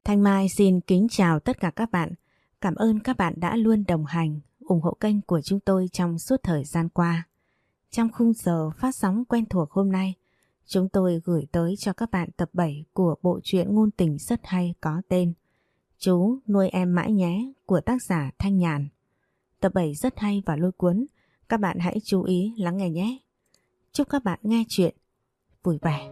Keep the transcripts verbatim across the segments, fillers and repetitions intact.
Thanh Mai xin kính chào tất cả các bạn. Cảm ơn các bạn đã luôn đồng hành, ủng hộ kênh của chúng tôi trong suốt thời gian qua. Trong khung giờ phát sóng quen thuộc hôm nay, chúng tôi gửi tới cho các bạn tập bảy của bộ truyện ngôn tình rất hay có tên Chú nuôi em mãi nhé của tác giả Thanh Nhàn. Tập bảy rất hay và lôi cuốn, các bạn hãy chú ý lắng nghe nhé. Chúc các bạn nghe chuyện vui vẻ.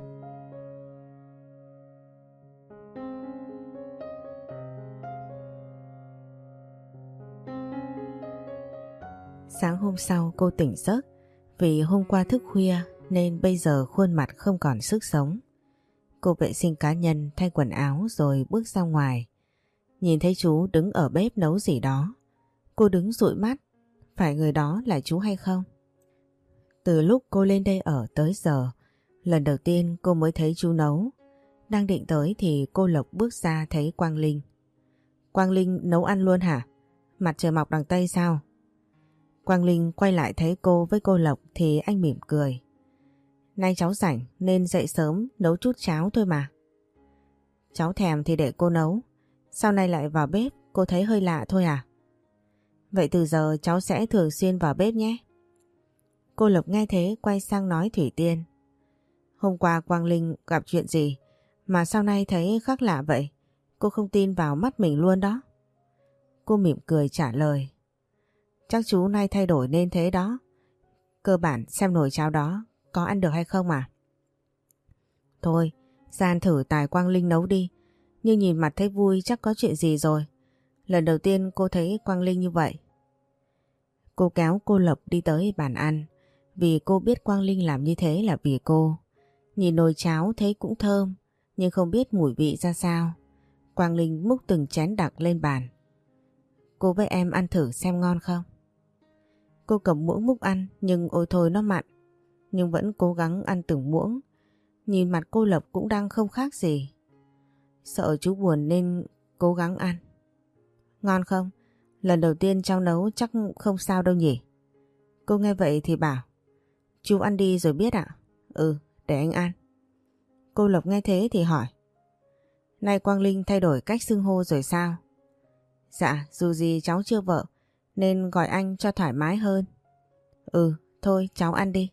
Sáng hôm sau cô tỉnh giấc vì hôm qua thức khuya nên bây giờ khuôn mặt không còn sức sống. Cô vệ sinh cá nhân, thay quần áo rồi bước ra ngoài. Nhìn thấy chú đứng ở bếp nấu gì đó. Cô đứng dụi mắt, phải người đó là chú hay không? Từ lúc cô lên đây ở tới giờ, lần đầu tiên cô mới thấy chú nấu. Đang định tới thì cô Lộc bước ra thấy Quang Linh. Quang Linh nấu ăn luôn hả? Mặt trời mọc đằng Tây sao? Quang Linh quay lại thấy cô với cô Lộc thì anh mỉm cười. Nay cháu rảnh nên dậy sớm nấu chút cháo thôi mà. Cháu thèm thì để cô nấu. Sau này lại vào bếp cô thấy hơi lạ thôi à? Vậy từ giờ cháu sẽ thường xuyên vào bếp nhé. Cô Lộc nghe thế quay sang nói Thủy Tiên. Hôm qua Quang Linh gặp chuyện gì mà sau này thấy khác lạ vậy? Cô không tin vào mắt mình luôn đó. Cô mỉm cười trả lời. Chắc chú nay thay đổi nên thế đó. Cơ bản xem nồi cháo đó có ăn được hay không à? Thôi, ra ăn thử tài Quang Linh nấu đi. Nhưng nhìn mặt thấy vui chắc có chuyện gì rồi. Lần đầu tiên cô thấy Quang Linh như vậy. Cô kéo cô Lộc đi tới bàn ăn. Vì cô biết Quang Linh làm như thế là vì cô. Nhìn nồi cháo thấy cũng thơm, nhưng không biết mùi vị ra sao. Quang Linh múc từng chén đặc lên bàn. Cô với em ăn thử xem ngon không? Cô cầm muỗng múc ăn nhưng ôi thôi nó mặn. Nhưng vẫn cố gắng ăn từng muỗng. Nhìn mặt cô Lộc cũng đang không khác gì. Sợ chú buồn nên cố gắng ăn. Ngon không? Lần đầu tiên cháu nấu chắc không sao đâu nhỉ? Cô nghe vậy thì bảo. Chú ăn đi rồi biết ạ. Ừ, để anh ăn. Cô Lộc nghe thế thì hỏi. Nay Quang Linh thay đổi cách xưng hô rồi sao? Dạ, dù gì cháu chưa vợ nên gọi anh cho thoải mái hơn. Ừ, thôi cháu ăn đi.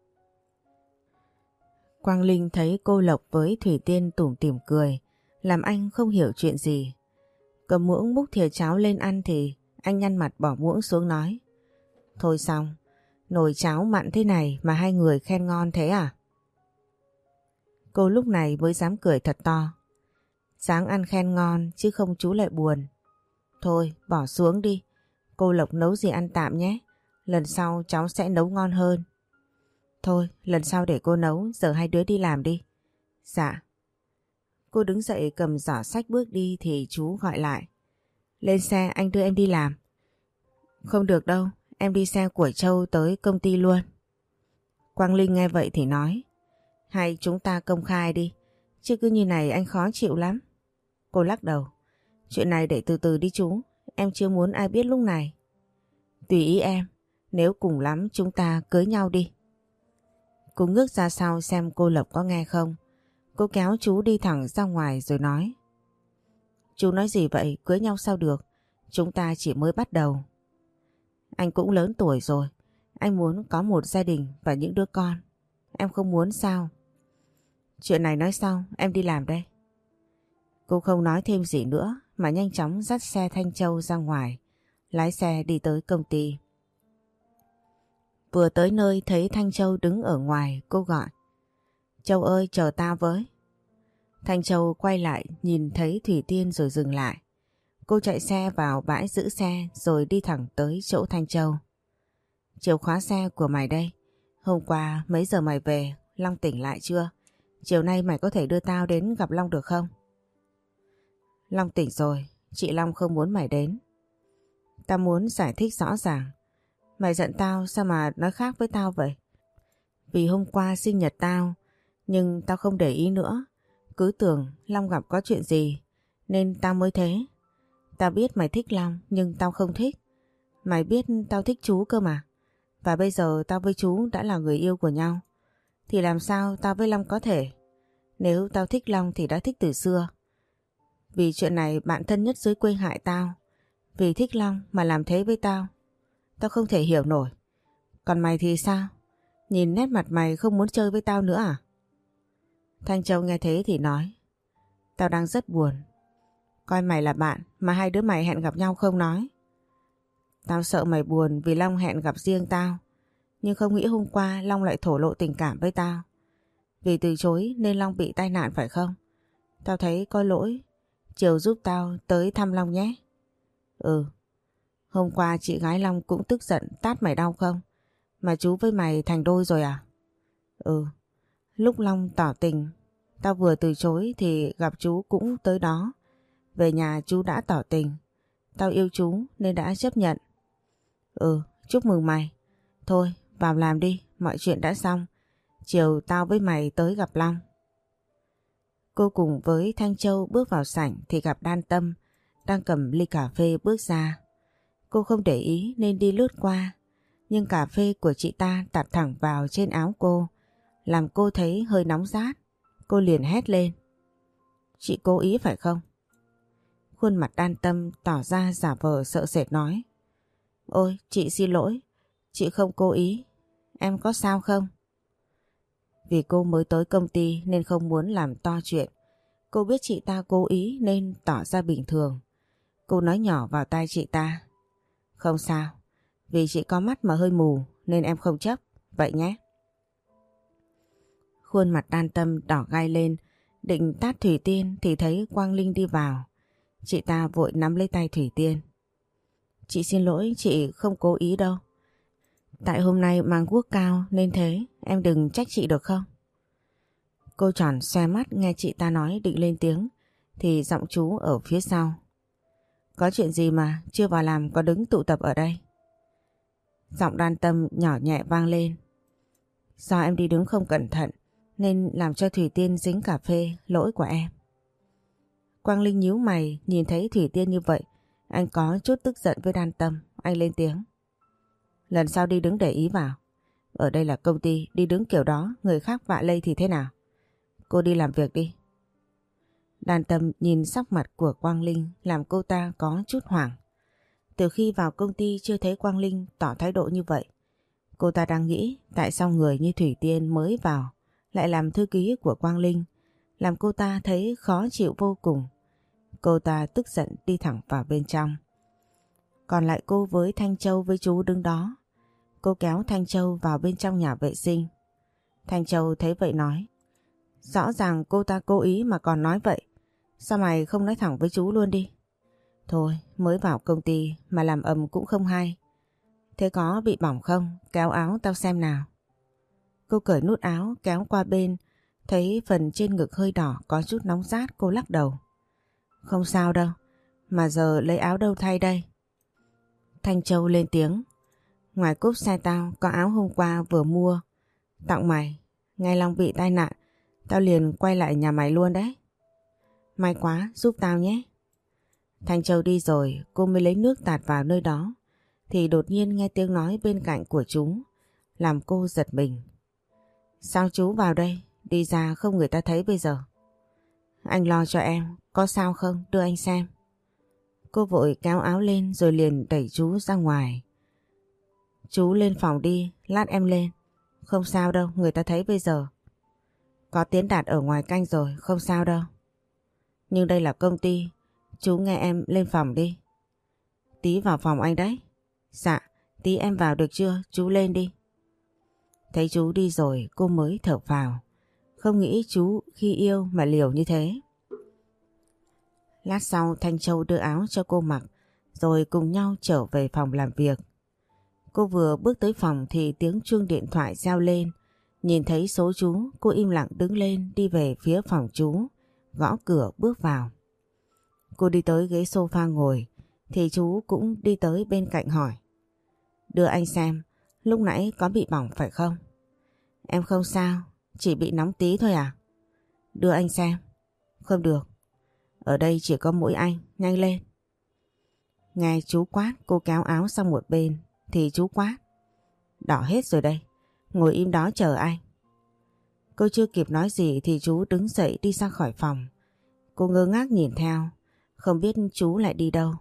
Quang Linh thấy cô Lộc với Thủy Tiên tủm tỉm cười, làm anh không hiểu chuyện gì. Cầm muỗng múc thìa cháo lên ăn thì anh nhăn mặt bỏ muỗng xuống nói. Thôi xong, nồi cháo mặn thế này mà hai người khen ngon thế à? Cô lúc này mới dám cười thật to. Sáng ăn khen ngon chứ không chú lại buồn. Thôi bỏ xuống đi, cô Lộc nấu gì ăn tạm nhé, lần sau cháu sẽ nấu ngon hơn. Thôi lần sau để cô nấu, giờ hai đứa đi làm đi. Dạ. Cô đứng dậy cầm giỏ sách bước đi thì chú gọi lại. Lên xe anh đưa em đi làm. Không được đâu, em đi xe của Châu tới công ty luôn. Quang Linh nghe vậy thì nói. Hay chúng ta công khai đi, chứ cứ như này anh khó chịu lắm. Cô lắc đầu. Chuyện này để từ từ đi chú, em chưa muốn ai biết lúc này. Tùy ý em, nếu cùng lắm chúng ta cưới nhau đi. Cô ngước ra sau xem cô Lộc có nghe không. Cô kéo chú đi thẳng ra ngoài rồi nói. Chú nói gì vậy, cưới nhau sao được, chúng ta chỉ mới bắt đầu. Anh cũng lớn tuổi rồi, anh muốn có một gia đình và những đứa con. Em không muốn sao? Chuyện này nói sau, em đi làm đây. Cô không nói thêm gì nữa mà nhanh chóng dắt xe Thanh Châu ra ngoài, lái xe đi tới công ty. Vừa tới nơi thấy Thanh Châu đứng ở ngoài, cô gọi. Châu ơi, chờ tao với. Thanh Châu quay lại nhìn thấy Thủy Tiên rồi dừng lại. Cô chạy xe vào bãi giữ xe rồi đi thẳng tới chỗ Thanh Châu. Chìa khóa xe của mày đây. Hôm qua mấy giờ mày về, Long tỉnh lại chưa? Chiều nay mày có thể đưa tao đến gặp Long được không? Long tỉnh rồi, chị Long không muốn mày đến. Tao muốn giải thích rõ ràng. Mày giận tao sao mà nói khác với tao vậy? Vì hôm qua sinh nhật tao, nhưng tao không để ý nữa. Cứ tưởng Long gặp có chuyện gì, nên tao mới thế. Tao biết mày thích Long, nhưng tao không thích. Mày biết tao thích chú cơ mà. Và bây giờ tao với chú đã là người yêu của nhau. Thì làm sao tao với Long có thể? Nếu tao thích Long thì đã thích từ xưa. Vì chuyện này bạn thân nhất dưới quê hại tao. Vì thích Long mà làm thế với tao. Tao không thể hiểu nổi. Còn mày thì sao? Nhìn nét mặt mày không muốn chơi với tao nữa à? Thanh Châu nghe thế thì nói. Tao đang rất buồn. Coi mày là bạn mà hai đứa mày hẹn gặp nhau không nói. Tao sợ mày buồn vì Long hẹn gặp riêng tao. Nhưng không nghĩ hôm qua Long lại thổ lộ tình cảm với tao. Vì từ chối nên Long bị tai nạn phải không? Tao thấy có lỗi. Chiều giúp tao tới thăm Long nhé. Ừ. Hôm qua chị gái Long cũng tức giận tát mày đau không? Mà chú với mày thành đôi rồi à? Ừ. Lúc Long tỏ tình, tao vừa từ chối thì gặp chú cũng tới đó. Về nhà chú đã tỏ tình. Tao yêu chú nên đã chấp nhận. Ừ, chúc mừng mày. Thôi, vào làm đi, mọi chuyện đã xong. Chiều tao với mày tới gặp Long. Cô cùng với Thanh Châu bước vào sảnh thì gặp Đan Tâm đang cầm ly cà phê bước ra. Cô không để ý nên đi lướt qua. Nhưng cà phê của chị ta tạt thẳng vào trên áo cô, làm cô thấy hơi nóng rát. Cô liền hét lên. Chị cố ý phải không? Khuôn mặt Đan Tâm tỏ ra giả vờ sợ sệt nói. Ôi, chị xin lỗi. Chị không cố ý. Em có sao không? Vì cô mới tới công ty nên không muốn làm to chuyện. Cô biết chị ta cố ý nên tỏ ra bình thường. Cô nói nhỏ vào tai chị ta. Không sao. Vì chị có mắt mà hơi mù nên em không chấp. Vậy nhé. Khuôn mặt Đan Tâm đỏ gai lên, định tát Thủy Tiên thì thấy Quang Linh đi vào. Chị ta vội nắm lấy tay Thủy Tiên. Chị xin lỗi, chị không cố ý đâu. Tại hôm nay mang guốc cao nên thế, em đừng trách chị được không? Cô tròn xoe mắt nghe chị ta nói định lên tiếng thì giọng chú ở phía sau. Có chuyện gì mà chưa vào làm có đứng tụ tập ở đây? Giọng Đan Tâm nhỏ nhẹ vang lên. Do em đi đứng không cẩn thận nên làm cho Thủy Tiên dính cà phê, lỗi của em. Quang Linh nhíu mày nhìn thấy Thủy Tiên như vậy, anh có chút tức giận với Đan Tâm, anh lên tiếng. Lần sau đi đứng để ý vào. Ở đây là công ty, đi đứng kiểu đó người khác vạ lây thì thế nào? Cô đi làm việc đi. Đan Tâm nhìn sắc mặt của Quang Linh làm cô ta có chút hoảng. Từ khi vào công ty chưa thấy Quang Linh tỏ thái độ như vậy. Cô ta đang nghĩ tại sao người như Thủy Tiên mới vào lại làm thư ký của Quang Linh, làm cô ta thấy khó chịu vô cùng. Cô ta tức giận đi thẳng vào bên trong. Còn lại cô với Thanh Châu với chú đứng đó. Cô kéo Thanh Châu vào bên trong nhà vệ sinh. Thanh Châu thấy vậy nói. Rõ ràng cô ta cố ý mà còn nói vậy. Sao mày không nói thẳng với chú luôn đi? Thôi, mới vào công ty mà làm ầm cũng không hay. Thế có bị bỏng không? Kéo áo tao xem nào. Cô cởi nút áo kéo qua bên, thấy phần trên ngực hơi đỏ có chút nóng rát, cô lắc đầu. Không sao đâu, mà giờ lấy áo đâu thay đây? Thanh Châu lên tiếng. Ngoài cốp xe tao có áo hôm qua vừa mua, tặng mày. Ngay Long bị tai nạn, tao liền quay lại nhà mày luôn đấy. May quá, giúp tao nhé. Thanh Châu đi rồi, cô mới lấy nước tạt vào nơi đó. Thì đột nhiên nghe tiếng nói bên cạnh của chú, làm cô giật mình. Sao chú vào đây? Đi ra không người ta thấy bây giờ. Anh lo cho em, có sao không? Đưa anh xem. Cô vội kéo áo lên rồi liền đẩy chú ra ngoài. Chú lên phòng đi, lát em lên. Không sao đâu, người ta thấy bây giờ. Có Tiến Đạt ở ngoài canh rồi, không sao đâu. Nhưng đây là công ty, chú nghe em lên phòng đi. Tí vào phòng anh đấy. Dạ, tí em vào được chưa, chú lên đi. Thấy chú đi rồi cô mới thở phào. Không nghĩ chú khi yêu mà liều như thế. Lát sau Thanh Châu đưa áo cho cô mặc, rồi cùng nhau trở về phòng làm việc. Cô vừa bước tới phòng thì tiếng chuông điện thoại reo lên. Nhìn thấy số chú, cô im lặng đứng lên đi về phía phòng chú, gõ cửa bước vào. Cô đi tới ghế sofa ngồi, thì chú cũng đi tới bên cạnh hỏi. Đưa anh xem, lúc nãy có bị bỏng phải không? Em không sao, chỉ bị nóng tí thôi à? Đưa anh xem. Không được, ở đây chỉ có mỗi anh, nhanh lên. Nghe chú quát, cô kéo áo sang một bên, thì chú quát. Đỏ hết rồi đây, ngồi im đó chờ anh. Cô chưa kịp nói gì thì chú đứng dậy đi ra khỏi phòng. Cô ngơ ngác nhìn theo, Không biết chú lại đi đâu.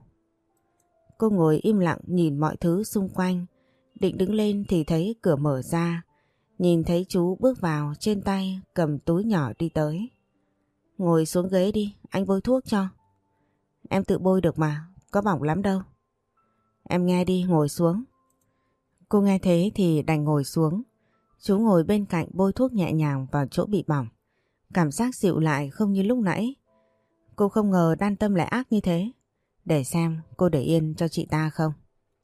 Cô ngồi im lặng nhìn mọi thứ xung quanh. Định đứng lên thì thấy cửa mở ra. Nhìn thấy chú bước vào, trên tay cầm túi nhỏ đi tới. Ngồi xuống ghế đi, anh bôi thuốc cho. Em tự bôi được mà, có bỏng lắm đâu. Em nghe đi, ngồi xuống. Cô nghe thế thì đành ngồi xuống. Chú ngồi bên cạnh bôi thuốc nhẹ nhàng vào chỗ bị bỏng. Cảm giác dịu lại không như lúc nãy. Cô không ngờ Đan Tâm lại ác như thế. Để xem cô để yên cho chị ta không.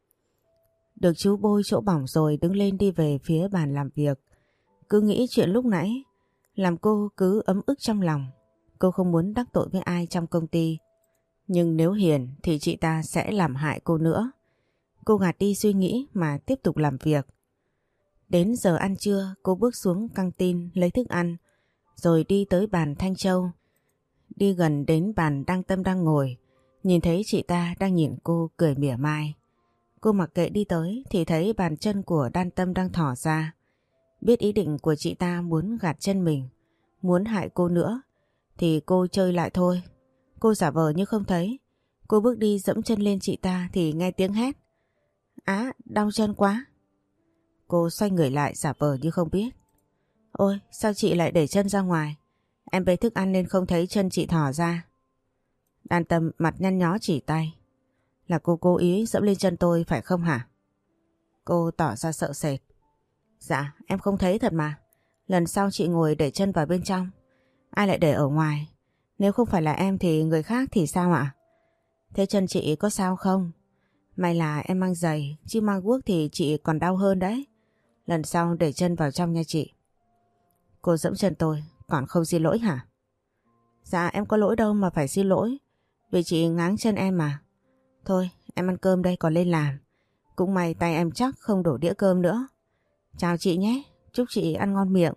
Được chú bôi chỗ bỏng rồi đứng lên đi về phía bàn làm việc. Cứ nghĩ chuyện lúc nãy làm cô cứ ấm ức trong lòng. Cô không muốn đắc tội với ai trong công ty. Nhưng nếu hiền thì chị ta sẽ làm hại cô nữa. Cô gạt đi suy nghĩ mà tiếp tục làm việc. Đến giờ ăn trưa cô bước xuống căng tin lấy thức ăn. Rồi đi tới bàn Thanh Châu. Đi gần đến bàn Đăng Tâm đang ngồi. Nhìn thấy chị ta đang nhìn cô cười mỉa mai. Cô mặc kệ đi tới thì thấy bàn chân của Đan Tâm đang thỏ ra. Biết ý định của chị ta muốn gạt chân mình, muốn hại cô nữa, thì cô chơi lại thôi. Cô giả vờ như không thấy. Cô bước đi dẫm chân lên chị ta thì nghe tiếng hét. Á, đau chân quá. Cô xoay người lại giả vờ như không biết. Ôi, sao chị lại để chân ra ngoài? Em bê thức ăn nên không thấy chân chị thỏ ra. Đan Tâm mặt nhăn nhó chỉ tay. Là cô cố ý dẫm lên chân tôi phải không hả? Cô tỏ ra sợ sệt. Dạ, em không thấy thật mà. Lần sau chị ngồi để chân vào bên trong. Ai lại để ở ngoài? Nếu không phải là em thì người khác thì sao ạ? Thế chân chị có sao không? May là em mang giày, chứ mang guốc thì chị còn đau hơn đấy. Lần sau để chân vào trong nha chị. Cô dẫm chân tôi, còn không xin lỗi hả? Dạ em có lỗi đâu mà phải xin lỗi. Vì chị ngáng chân em mà. Thôi em ăn cơm đây còn lên làm. Cũng may tay em chắc không đổ đĩa cơm nữa. Chào chị nhé, chúc chị ăn ngon miệng.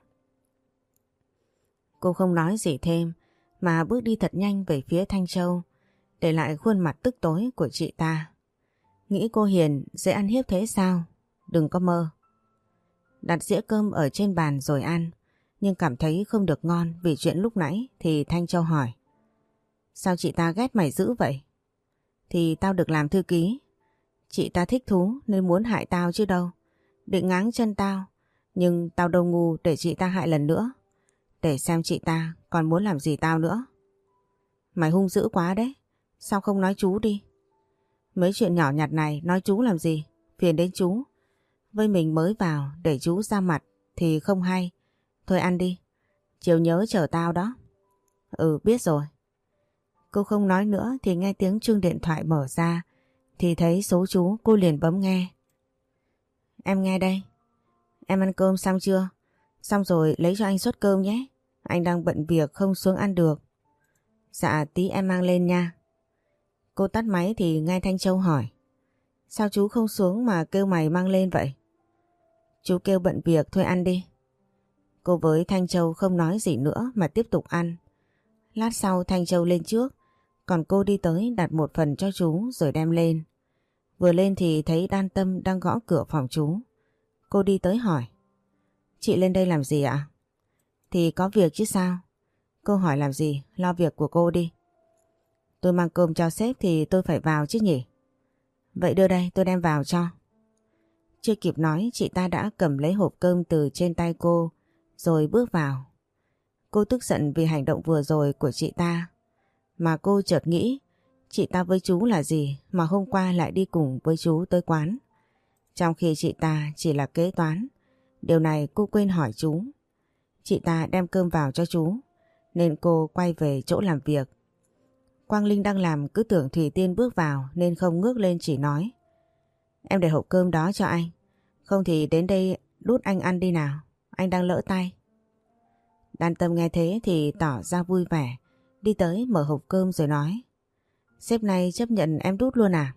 Cô không nói gì thêm mà bước đi thật nhanh về phía Thanh Châu, để lại khuôn mặt tức tối của chị ta. Nghĩ cô hiền dễ ăn hiếp thế sao? Đừng có mơ. Đặt dĩa cơm ở trên bàn rồi ăn, nhưng cảm thấy không được ngon vì chuyện lúc nãy thì Thanh Châu hỏi. Sao chị ta ghét mày dữ vậy? Thì tao được làm thư ký. Chị ta thích thú nên muốn hại tao chứ đâu. Định ngáng chân tao, nhưng tao đâu ngu để chị ta hại lần nữa. Để xem chị ta còn muốn làm gì tao nữa. Mày hung dữ quá đấy. Sao không nói chú đi? Mấy chuyện nhỏ nhặt này nói chú làm gì? Phiền đến chú. Với mình mới vào để chú ra mặt thì không hay. Thôi ăn đi. Chiều nhớ chờ tao đó. Ừ biết rồi. Cô không nói nữa thì nghe tiếng chuông điện thoại mở ra. Thì thấy số chú, cô liền bấm nghe. Em nghe đây. Em ăn cơm xong chưa? Xong rồi lấy cho anh suất cơm nhé. Anh đang bận việc không xuống ăn được. Dạ tí em mang lên nha. Cô tắt máy thì nghe Thanh Châu hỏi. Sao chú không xuống mà kêu mày mang lên vậy? Chú kêu bận việc thôi ăn đi. Cô với Thanh Châu không nói gì nữa mà tiếp tục ăn. Lát sau Thanh Châu lên trước, còn cô đi tới đặt một phần cho chú rồi đem lên. Vừa lên thì thấy Đan Tâm đang gõ cửa phòng chú. Cô đi tới hỏi. Chị lên đây làm gì ạ? Thì có việc chứ sao? Cô hỏi làm gì, lo việc của cô đi. Tôi mang cơm cho sếp thì tôi phải vào chứ nhỉ? Vậy đưa đây tôi đem vào cho. Chưa kịp nói chị ta đã cầm lấy hộp cơm từ trên tay cô rồi bước vào. Cô tức giận vì hành động vừa rồi của chị ta. Mà cô chợt nghĩ chị ta với chú là gì mà hôm qua lại đi cùng với chú tới quán. Trong khi chị ta chỉ là kế toán. Điều này cô quên hỏi chú. Chị ta đem cơm vào cho chú nên cô quay về chỗ làm việc. Quang Linh đang làm cứ tưởng Thủy Tiên bước vào nên không ngước lên chỉ nói. Em để hộp cơm đó cho anh. Không thì đến đây đút anh ăn đi nào. Anh đang lỡ tay. Đan Tâm nghe thế thì tỏ ra vui vẻ. Đi tới mở hộp cơm rồi nói. Sếp này chấp nhận em đút luôn à?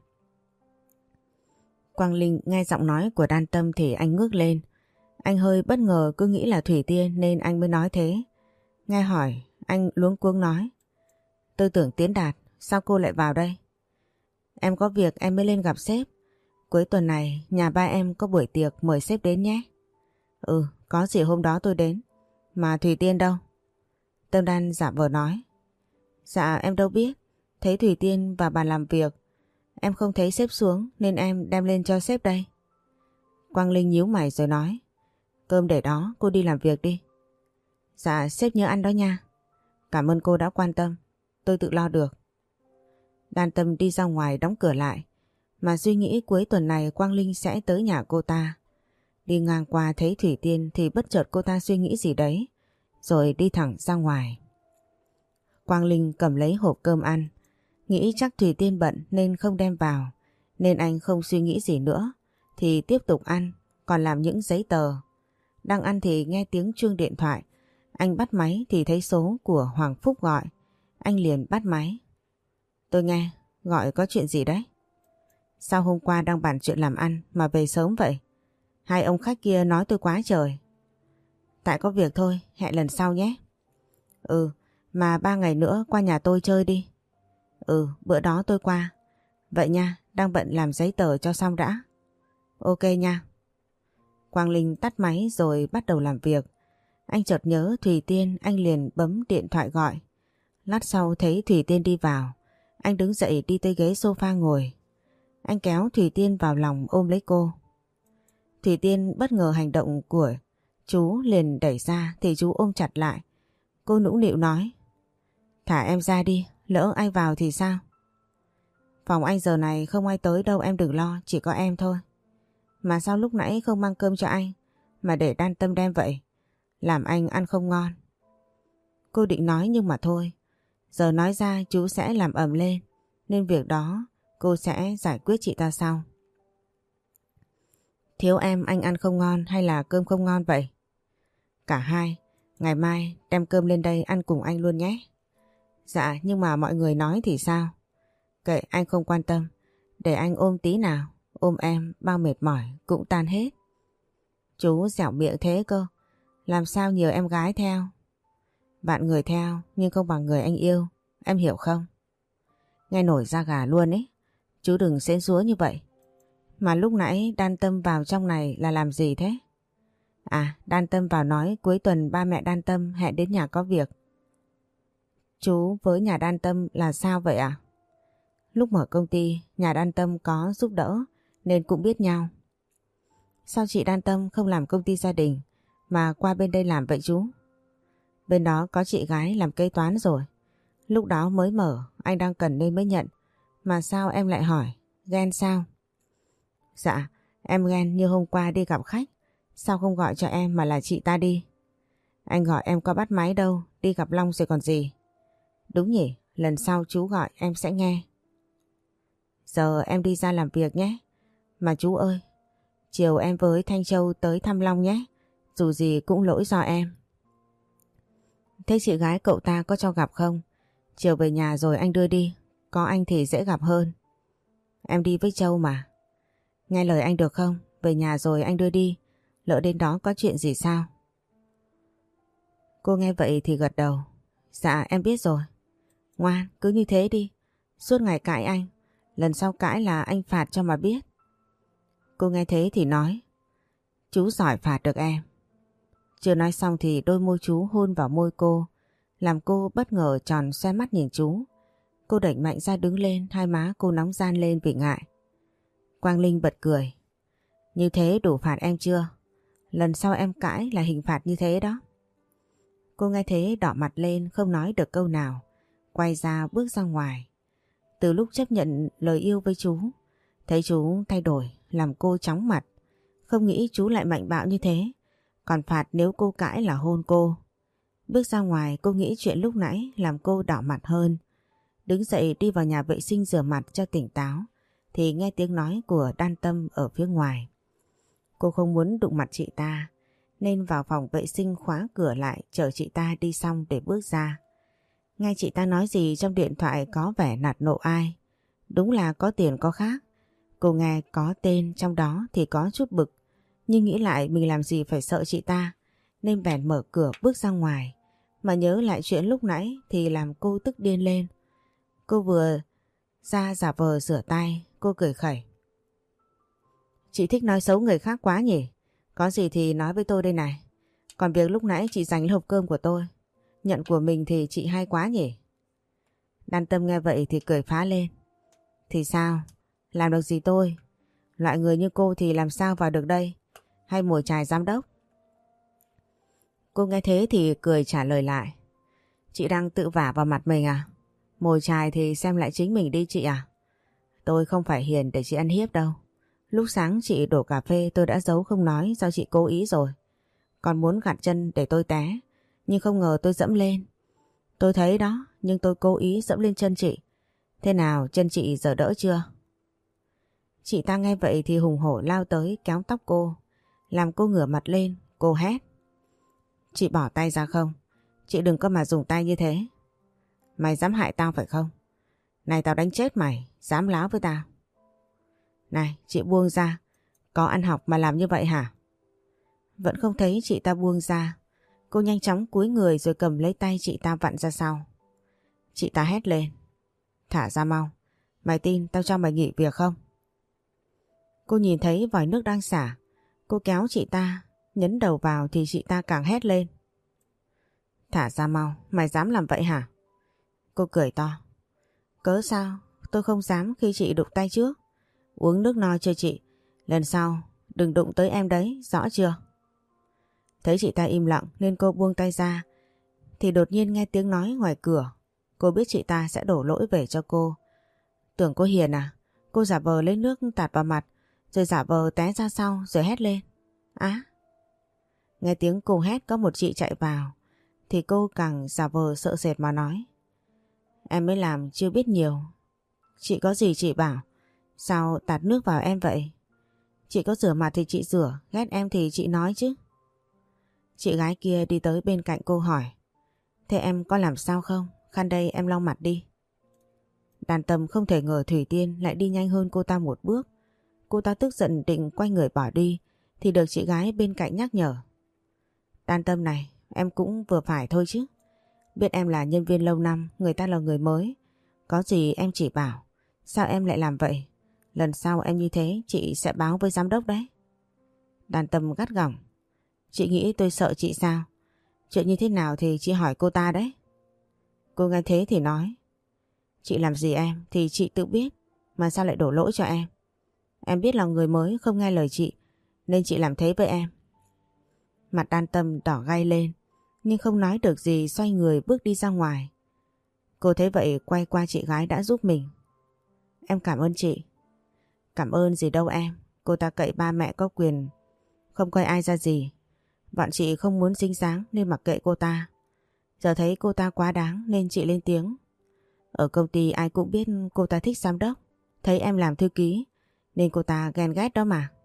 Quang Linh nghe giọng nói của Đan Tâm thì anh ngước lên. Anh hơi bất ngờ cứ nghĩ là Thủy Tiên nên anh mới nói thế. Nghe hỏi anh luống cuống nói. Tôi tưởng Tiến Đạt, sao cô lại vào đây? Em có việc em mới lên gặp sếp. Cuối tuần này nhà ba em có buổi tiệc mời sếp đến nhé. Ừ, có gì hôm đó tôi đến. Mà Thủy Tiên đâu? Tâm Đan giả vờ nói. Dạ em đâu biết. thấy Thủy Tiên vào bàn làm việc. Em không thấy sếp xuống nên em đem lên cho sếp đây. Quang Linh nhíu mày rồi nói. Cơm để đó, cô đi làm việc đi. Dạ sếp nhớ ăn đó nha. Cảm ơn cô đã quan tâm. Tôi tự lo được. Đan Tâm đi ra ngoài đóng cửa lại. Mà suy nghĩ cuối tuần này Quang Linh sẽ tới nhà cô ta. Đi ngang qua thấy Thủy Tiên thì bất chợt cô ta suy nghĩ gì đấy. Rồi đi thẳng ra ngoài. Quang Linh cầm lấy hộp cơm ăn. Nghĩ chắc Thủy Tiên bận nên không đem vào. Nên anh không suy nghĩ gì nữa. Thì tiếp tục ăn. Còn làm những giấy tờ. Đang ăn thì nghe tiếng chuông điện thoại. Anh bắt máy thì thấy số của Hoàng Phúc gọi. Anh liền bắt máy. Tôi nghe. Gọi có chuyện gì đấy? Sao hôm qua đang bàn chuyện làm ăn mà về sớm vậy? Hai ông khách kia nói tôi quá trời. Tại có việc thôi, hẹn lần sau nhé. Ừ, mà ba ngày nữa qua nhà tôi chơi đi. Ừ, bữa đó tôi qua. Vậy nha, đang bận làm giấy tờ cho xong đã. Ok nha. Quang Linh tắt máy rồi bắt đầu làm việc. Anh chợt nhớ Thủy Tiên, anh liền bấm điện thoại gọi. Lát sau thấy Thủy Tiên đi vào. Anh đứng dậy đi tới ghế sofa ngồi. Anh kéo Thủy Tiên vào lòng ôm lấy cô. Thủy Tiên bất ngờ hành động của chú liền đẩy ra thì chú ôm chặt lại. Cô nũng nịu nói. Thả em ra đi, lỡ ai vào thì sao? Phòng anh giờ này không ai tới đâu, em đừng lo, chỉ có em thôi. Mà sao lúc nãy không mang cơm cho anh mà để Đan Tâm đem vậy? Làm anh ăn không ngon. Cô định nói nhưng mà thôi. Giờ nói ra chú sẽ làm ầm lên. Nên việc đó cô sẽ giải quyết chị ta sau. Thiếu em anh ăn không ngon hay là cơm không ngon vậy? Cả hai. Ngày mai đem cơm lên đây ăn cùng anh luôn nhé. Dạ nhưng mà mọi người nói thì sao? Kệ anh không quan tâm. Để anh ôm tí nào. Ôm em bao mệt mỏi cũng tan hết. Chú dẻo miệng thế cơ. Làm sao nhiều em gái theo? Bạn người theo nhưng không bằng người anh yêu. Em hiểu không? Nghe nổi da gà luôn ấy. Chú đừng xến xúa như vậy. Mà lúc nãy Đan Tâm vào trong này là làm gì thế? À, Đan Tâm vào nói cuối tuần ba mẹ Đan Tâm hẹn đến nhà có việc. Chú với nhà Đan Tâm là sao vậy ạ? À? Lúc mở công ty, nhà Đan Tâm có giúp đỡ nên cũng biết nhau. Sao chị Đan Tâm không làm công ty gia đình mà qua bên đây làm vậy chú? Bên đó có chị gái làm kế toán rồi. Lúc đó mới mở, anh đang cần nên mới nhận. Mà sao em lại hỏi? Ghen sao? Dạ, em ghen như hôm qua đi gặp khách. Sao không gọi cho em mà là chị ta đi? Anh gọi em có bắt máy đâu, đi gặp Long rồi còn gì. Đúng nhỉ, lần sau chú gọi em sẽ nghe. Giờ em đi ra làm việc nhé. Mà chú ơi, chiều em với Thanh Châu tới thăm Long nhé. Dù gì cũng lỗi do em. Thế chị gái cậu ta có cho gặp không? Chiều về nhà rồi anh đưa đi. Có anh thì dễ gặp hơn. Em đi với Châu mà. Nghe lời anh được không? Về nhà rồi anh đưa đi. Lỡ đến đó có chuyện gì sao? Cô nghe vậy thì gật đầu. Dạ em biết rồi. Ngoan cứ như thế đi. Suốt ngày cãi anh. Lần sau cãi là anh phạt cho mà biết. Cô nghe thế thì nói. Chú giỏi phạt được em. Chưa nói xong thì đôi môi chú hôn vào môi cô. Làm cô bất ngờ tròn xoe mắt nhìn chú. Cô đẩy mạnh ra đứng lên. Hai má cô nóng ran lên vì ngại. Quang Linh bật cười. Như thế đủ phạt em chưa? Lần sau em cãi là hình phạt như thế đó. Cô nghe thế đỏ mặt lên không nói được câu nào. Quay ra bước ra ngoài. Từ lúc chấp nhận lời yêu với chú, thấy chú thay đổi làm cô chóng mặt. Không nghĩ chú lại mạnh bạo như thế. Còn phạt nếu cô cãi là hôn cô. Bước ra ngoài cô nghĩ chuyện lúc nãy làm cô đỏ mặt hơn. Đứng dậy đi vào nhà vệ sinh rửa mặt cho tỉnh táo. Thì nghe tiếng nói của Đan Tâm ở phía ngoài. Cô không muốn đụng mặt chị ta. Nên vào phòng vệ sinh khóa cửa lại chờ chị ta đi xong để bước ra. Nghe chị ta nói gì trong điện thoại có vẻ nạt nộ ai. Đúng là có tiền có khác. Cô nghe có tên trong đó thì có chút bực. Nhưng nghĩ lại mình làm gì phải sợ chị ta. Nên bèn mở cửa bước ra ngoài. Mà nhớ lại chuyện lúc nãy thì làm cô tức điên lên. Cô vừa ra giả vờ rửa tay. Cô cười khẩy. Chị thích nói xấu người khác quá nhỉ. Có gì thì nói với tôi đây này. Còn việc lúc nãy chị giành hộp cơm của tôi, nhận của mình thì chị hay quá nhỉ. Đan Tâm nghe vậy thì cười phá lên. Thì sao? Làm được gì tôi? Loại người như cô thì làm sao vào được đây? Hay mồi chài giám đốc? Cô nghe thế thì cười trả lời lại. Chị đang tự vả vào mặt mình à? Mồi chài thì xem lại chính mình đi chị à? Tôi không phải hiền để chị ăn hiếp đâu. Lúc sáng chị đổ cà phê tôi đã giấu không nói do chị cố ý rồi. Còn muốn gạt chân để tôi té, nhưng không ngờ tôi dẫm lên. Tôi thấy đó, nhưng tôi cố ý dẫm lên chân chị. Thế nào, chân chị giờ đỡ chưa? Chị ta nghe vậy thì hùng hổ lao tới kéo tóc cô, làm cô ngửa mặt lên, cô hét. Chị bỏ tay ra không? Chị đừng có mà dùng tay như thế. Mày dám hại tao phải không? Này tao đánh chết mày, dám láo với tao. Này, chị buông ra, có ăn học mà làm như vậy hả? Vẫn không thấy chị ta buông ra. Cô nhanh chóng cúi người rồi cầm lấy tay chị ta vặn ra sau. Chị ta hét lên. Thả ra mau. Mày tin tao cho mày nghỉ việc không? Cô nhìn thấy vòi nước đang xả. Cô kéo chị ta, nhấn đầu vào thì chị ta càng hét lên. Thả ra mau, mày dám làm vậy hả? Cô cười to. Cớ sao? Tôi không dám khi chị đụng tay trước. Uống nước no chưa chị? Lần sau đừng đụng tới em đấy, rõ chưa? Thấy chị ta im lặng nên cô buông tay ra. Thì đột nhiên nghe tiếng nói ngoài cửa. Cô biết chị ta sẽ đổ lỗi về cho cô. Tưởng cô hiền à? Cô giả vờ lấy nước tạt vào mặt, rồi giả vờ té ra sau rồi hét lên. Á! Nghe tiếng cô hét có một chị chạy vào, thì cô càng giả vờ sợ sệt mà nói. Em mới làm chưa biết nhiều. Chị có gì chị bảo. Sao tạt nước vào em vậy? Chị có rửa mặt thì chị rửa, ghét em thì chị nói chứ. Chị gái kia đi tới bên cạnh cô hỏi. Thế em có làm sao không? Khăn đây em lau mặt đi. Đàn Tâm không thể ngờ Thủy Tiên lại đi nhanh hơn cô ta một bước. Cô ta tức giận định quay người bỏ đi thì được chị gái bên cạnh nhắc nhở. Đàn Tâm này, em cũng vừa phải thôi chứ. Biết em là nhân viên lâu năm, người ta là người mới. Có gì em chỉ bảo. Sao em lại làm vậy? Lần sau em như thế chị sẽ báo với giám đốc đấy. Đàn Tâm gắt gỏng. Chị nghĩ tôi sợ chị sao? Chuyện như thế nào thì chị hỏi cô ta đấy. Cô nghe thế thì nói. Chị làm gì em thì chị tự biết. Mà sao lại đổ lỗi cho em? Em biết là người mới không nghe lời chị, nên chị làm thế với em. Mặt Đan Tâm đỏ gay lên, nhưng không nói được gì, xoay người bước đi ra ngoài. Cô thấy vậy quay qua chị gái đã giúp mình. Em cảm ơn chị. Cảm ơn gì đâu em. Cô ta cậy ba mẹ có quyền không coi ai ra gì. Bọn chị không muốn dính dáng nên mặc kệ cô ta. Giờ thấy cô ta quá đáng nên chị lên tiếng. Ở công ty ai cũng biết cô ta thích giám đốc. Thấy em làm thư ký nên cô ta ghen ghét đó mà.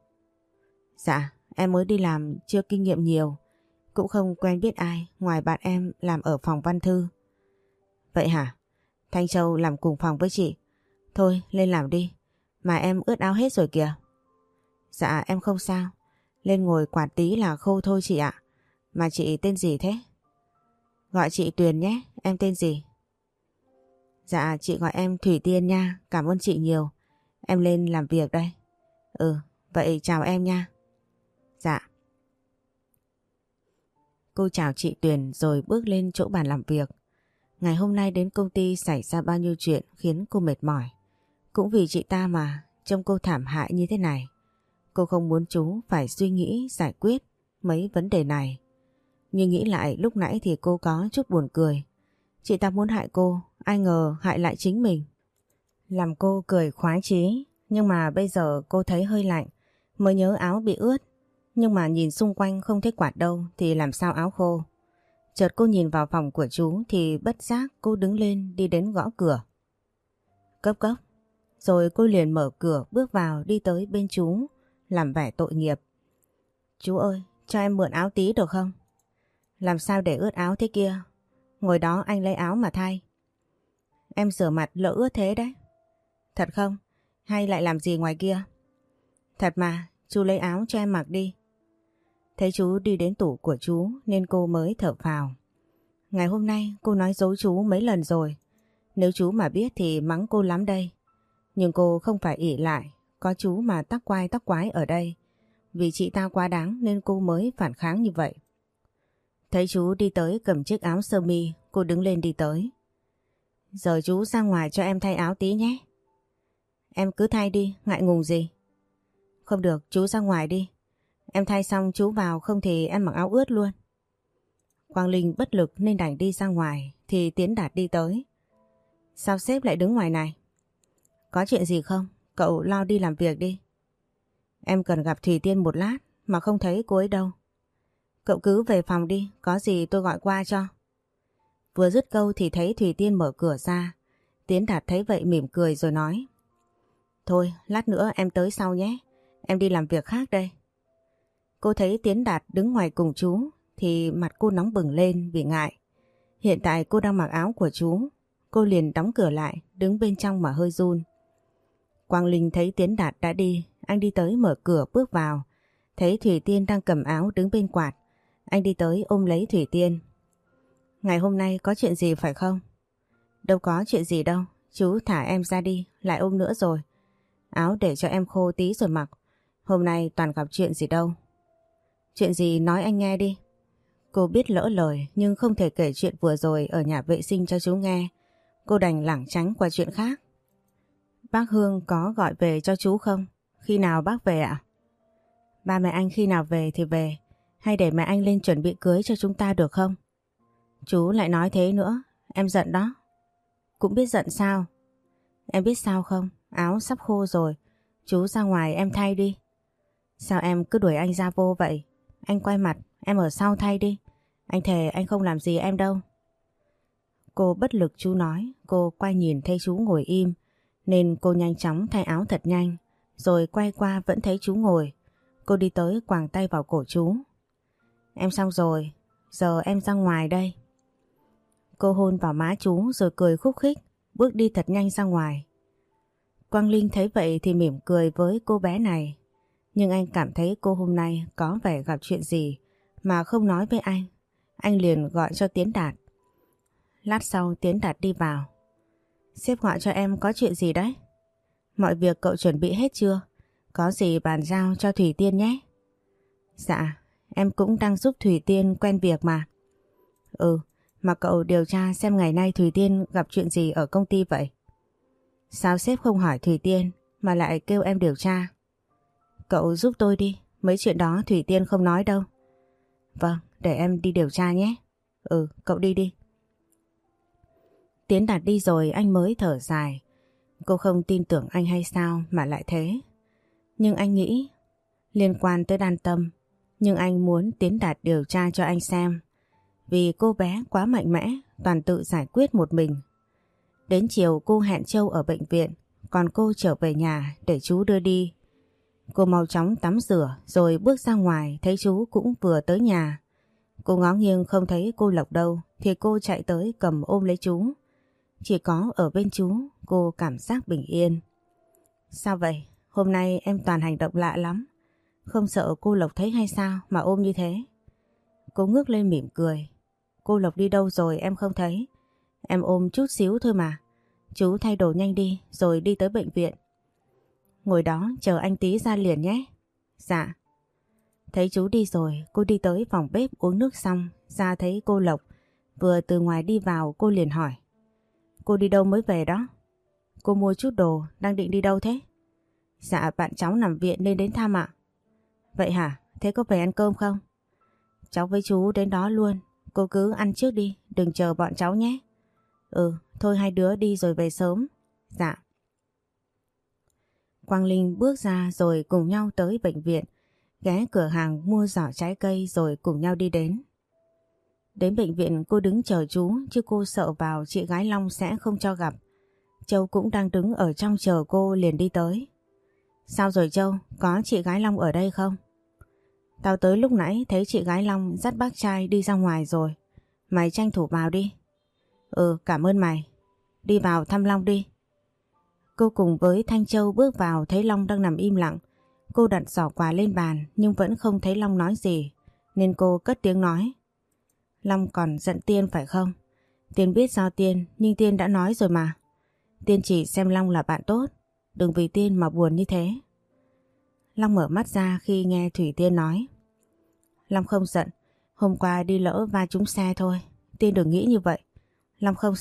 Dạ, em mới đi làm chưa kinh nghiệm nhiều, cũng không quen biết ai ngoài bạn em làm ở phòng văn thư. Vậy hả? Thanh Châu làm cùng phòng với chị. Thôi lên làm đi. Mà em ướt áo hết rồi kìa. Dạ em không sao. Lên ngồi quạt tí là khô thôi chị ạ. Mà chị tên gì thế? Gọi chị Tuyền nhé. Em tên gì? Dạ chị gọi em Thủy Tiên nha. Cảm ơn chị nhiều. Em lên làm việc đây. Ừ, vậy chào em nha. Dạ. Cô chào chị Tuyền rồi bước lên chỗ bàn làm việc. Ngày hôm nay đến công ty xảy ra bao nhiêu chuyện khiến cô mệt mỏi. Cũng vì chị ta mà trông cô thảm hại như thế này. Cô không muốn chú phải suy nghĩ giải quyết mấy vấn đề này. Nhưng nghĩ lại lúc nãy thì cô có chút buồn cười. Chị ta muốn hại cô, ai ngờ hại lại chính mình. Làm cô cười khoái chí. Nhưng mà bây giờ cô thấy hơi lạnh, mới nhớ áo bị ướt. Nhưng mà nhìn xung quanh không thấy quạt đâu thì làm sao áo khô. Chợt cô nhìn vào phòng của chú thì bất giác cô đứng lên đi đến gõ cửa. Cốc cốc. Rồi cô liền mở cửa bước vào đi tới bên chú, làm vẻ tội nghiệp. Chú ơi, cho em mượn áo tí được không? Làm sao để ướt áo thế kia? Ngồi đó anh lấy áo mà thay. Em rửa mặt lỡ ướt thế đấy. Thật không? Hay lại làm gì ngoài kia? Thật mà, chú lấy áo cho em mặc đi. Thấy chú đi đến tủ của chú nên cô mới thở phào. Ngày hôm nay cô nói dối chú mấy lần rồi. Nếu chú mà biết thì mắng cô lắm đây. Nhưng cô không phải ỷ lại, có chú mà tắc quai tắc quái ở đây. Vì chị ta quá đáng nên cô mới phản kháng như vậy. Thấy chú đi tới cầm chiếc áo sơ mi, cô đứng lên đi tới. Giờ chú ra ngoài cho em thay áo tí nhé. Em cứ thay đi, ngại ngùng gì. Không được, chú ra ngoài đi. Em thay xong chú vào, không thì em mặc áo ướt luôn. Quang Linh bất lực nên đành đi ra ngoài thì Tiến Đạt đi tới. Sao sếp lại đứng ngoài này? Có chuyện gì không? Cậu lo đi làm việc đi. Em cần gặp Thủy Tiên một lát mà không thấy cô ấy đâu. Cậu cứ về phòng đi, có gì tôi gọi qua cho. Vừa dứt câu thì thấy Thủy Tiên mở cửa ra. Tiến Đạt thấy vậy mỉm cười rồi nói. Thôi, lát nữa em tới sau nhé. Em đi làm việc khác đây. Cô thấy Tiến Đạt đứng ngoài cùng chú thì mặt cô nóng bừng lên vì ngại. Hiện tại cô đang mặc áo của chú. Cô liền đóng cửa lại, đứng bên trong mà hơi run. Quang Linh thấy Tiến Đạt đã đi, anh đi tới mở cửa bước vào. Thấy Thủy Tiên đang cầm áo đứng bên quạt. Anh đi tới ôm lấy Thủy Tiên. Ngày hôm nay có chuyện gì phải không? Đâu có chuyện gì đâu, chú thả em ra đi, lại ôm nữa rồi. Áo để cho em khô tí rồi mặc. Hôm nay toàn gặp chuyện gì đâu. Chuyện gì nói anh nghe đi. Cô biết lỡ lời nhưng không thể kể chuyện vừa rồi ở nhà vệ sinh cho chú nghe. Cô đành lảng tránh qua chuyện khác. Bác Hương có gọi về cho chú không? Khi nào bác về ạ? Ba mẹ anh khi nào về thì về. Hay để mẹ anh lên chuẩn bị cưới cho chúng ta được không? Chú lại nói thế nữa. Em giận đó. Cũng biết giận sao? Em biết sao không? Áo sắp khô rồi. Chú ra ngoài em thay đi. Sao em cứ đuổi anh ra vô vậy? Anh quay mặt, em ở sau thay đi. Anh thề anh không làm gì em đâu. Cô bất lực chú nói. Cô quay nhìn thấy chú ngồi im nên cô nhanh chóng thay áo thật nhanh. Rồi quay qua vẫn thấy chú ngồi. Cô đi tới quàng tay vào cổ chú. Em xong rồi. Giờ em ra ngoài đây. Cô hôn vào má chú rồi cười khúc khích. Bước đi thật nhanh ra ngoài. Quang Linh thấy vậy thì mỉm cười với cô bé này. Nhưng anh cảm thấy cô hôm nay có vẻ gặp chuyện gì mà không nói với anh. Anh liền gọi cho Tiến Đạt. Lát sau Tiến Đạt đi vào. Sếp gọi cho em có chuyện gì đấy? Mọi việc cậu chuẩn bị hết chưa? Có gì bàn giao cho Thủy Tiên nhé. Dạ, em cũng đang giúp Thủy Tiên quen việc mà. Ừ, mà cậu điều tra xem ngày nay Thủy Tiên gặp chuyện gì ở công ty vậy? Sao sếp không hỏi Thủy Tiên mà lại kêu em điều tra? Cậu giúp tôi đi, mấy chuyện đó Thủy Tiên không nói đâu. Vâng, để em đi điều tra nhé. Ừ, cậu đi đi. Tiến Đạt đi rồi anh mới thở dài. Cô không tin tưởng anh hay sao mà lại thế. Nhưng anh nghĩ liên quan tới Đan Tâm. Nhưng anh muốn Tiến Đạt điều tra cho anh xem. Vì cô bé quá mạnh mẽ, toàn tự giải quyết một mình. Đến chiều cô hẹn Châu ở bệnh viện, còn cô trở về nhà để chú đưa đi. Cô mau chóng tắm rửa rồi bước ra ngoài thấy chú cũng vừa tới nhà. Cô ngó nghiêng không thấy cô Lộc đâu thì cô chạy tới cầm ôm lấy chú. Chỉ có ở bên chú cô cảm giác bình yên. Sao vậy? Hôm nay em toàn hành động lạ lắm. Không sợ cô Lộc thấy hay sao mà ôm như thế? Cô ngước lên mỉm cười. Cô Lộc đi đâu rồi em không thấy. Em ôm chút xíu thôi mà. Chú thay đồ nhanh đi rồi đi tới bệnh viện. Ngồi đó chờ anh tí ra liền nhé. Dạ. Thấy chú đi rồi cô đi tới phòng bếp uống nước xong ra thấy cô Lộc vừa từ ngoài đi vào. Cô liền hỏi. Cô đi đâu mới về đó? Cô mua chút đồ, đang định đi đâu thế? Dạ bạn cháu nằm viện nên đến thăm ạ. Vậy hả? Thế có về ăn cơm không? Cháu với chú đến đó luôn. Cô cứ ăn trước đi, đừng chờ bọn cháu nhé. Ừ, thôi hai đứa đi rồi về sớm. Dạ. Quang Linh bước ra rồi cùng nhau tới bệnh viện, ghé cửa hàng mua giỏ trái cây rồi cùng nhau đi đến. Đến bệnh viện cô đứng chờ chú chứ cô sợ vào chị gái Long sẽ không cho gặp. Châu cũng đang đứng ở trong chờ cô liền đi tới. Sao rồi Châu, có chị gái Long ở đây không? Tao tới lúc nãy thấy chị gái Long dắt bác trai đi ra ngoài rồi. Mày tranh thủ vào đi. Ừ, cảm ơn mày. Đi vào thăm Long đi. Cô cùng với Thanh Châu bước vào thấy Long đang nằm im lặng. Cô đặt giỏ quà lên bàn nhưng vẫn không thấy Long nói gì. Nên cô cất tiếng nói. Long còn giận Tiên phải không? Tiên biết do Tiên nhưng Tiên đã nói rồi mà. Tiên chỉ xem Long là bạn tốt. Đừng vì Tiên mà buồn như thế. Long mở mắt ra khi nghe Thủy Tiên nói. Long không giận. Hôm qua đi lỡ va trúng xe thôi. Tiên đừng nghĩ như vậy. Long không sao.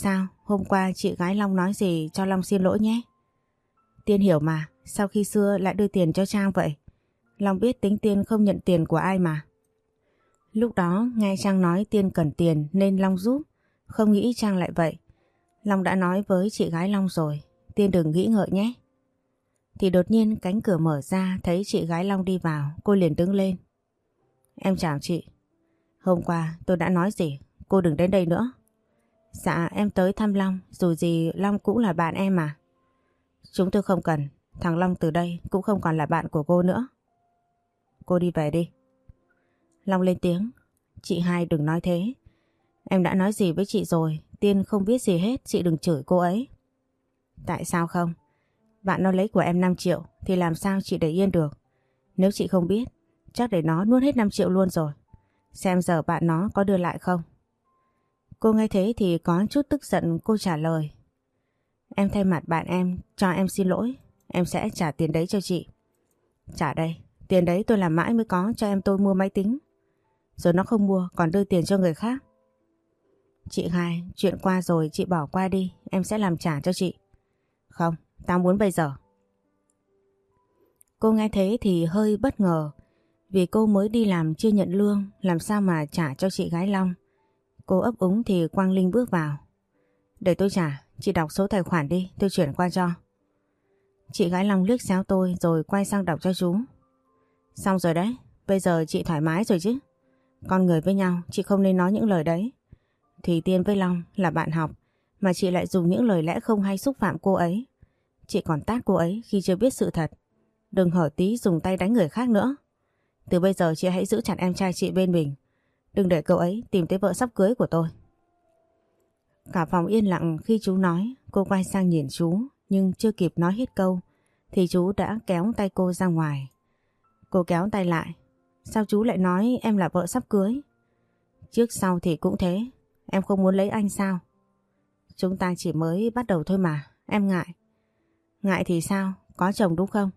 hôm qua chị gái Long nói gì cho Long xin lỗi nhé. Tiên hiểu mà, sao khi xưa lại đưa tiền cho Trang vậy? Long biết tính Tiên không nhận tiền của ai mà. Lúc đó nghe Trang nói Tiên cần tiền nên Long giúp, không nghĩ Trang lại vậy. Long đã nói với chị gái Long rồi, Tiên đừng nghĩ ngợi nhé. Thì đột nhiên cánh cửa mở ra, thấy chị gái Long đi vào, cô liền đứng lên. Em chào chị. Hôm qua tôi đã nói gì, cô đừng đến đây nữa. Dạ em tới thăm Long, dù gì Long cũng là bạn em mà. Chúng tôi không cần, thằng Long từ đây cũng không còn là bạn của cô nữa. Cô đi về đi. Long lên tiếng. Chị hai đừng nói thế. Em đã nói gì với chị rồi, Tiên không biết gì hết, chị đừng chửi cô ấy. Tại sao không? Bạn nó lấy của em năm triệu thì làm sao chị để yên được? Nếu chị không biết, chắc để nó nuốt hết năm triệu luôn rồi. Xem giờ bạn nó có đưa lại không? Cô nghe thế thì có chút tức giận, cô trả lời. Em thay mặt bạn em, cho em xin lỗi. Em sẽ trả tiền đấy cho chị. Trả đây, tiền đấy tôi làm mãi mới có cho em tôi mua máy tính. Rồi nó không mua còn đưa tiền cho người khác. Chị hai, chuyện qua rồi chị bỏ qua đi, em sẽ làm trả cho chị. Không, tao muốn bây giờ. Cô nghe thế thì hơi bất ngờ. Vì cô mới đi làm chưa nhận lương, làm sao mà trả cho chị gái Long. Cô ấp úng thì Quang Linh bước vào. Để tôi trả, chị đọc số tài khoản đi, tôi chuyển qua cho. Chị gái Long liếc xéo tôi rồi quay sang đọc cho chú. Xong rồi đấy, bây giờ chị thoải mái rồi chứ. Con người với nhau, chị không nên nói những lời đấy. Thì Tiên với Long là bạn học, mà chị lại dùng những lời lẽ không hay xúc phạm cô ấy. Chị còn tát cô ấy khi chưa biết sự thật. Đừng hở tí dùng tay đánh người khác nữa. Từ bây giờ chị hãy giữ chặt em trai chị bên mình. Đừng để cậu ấy tìm tới vợ sắp cưới của tôi. Cả phòng yên lặng khi chú nói. Cô quay sang nhìn chú, nhưng chưa kịp nói hết câu thì chú đã kéo tay cô ra ngoài. Cô kéo tay lại. Sao chú lại nói em là vợ sắp cưới? Trước sau thì cũng thế. Em không muốn lấy anh sao? Chúng ta chỉ mới bắt đầu thôi mà. Em ngại. Ngại thì sao? Có chồng đúng không?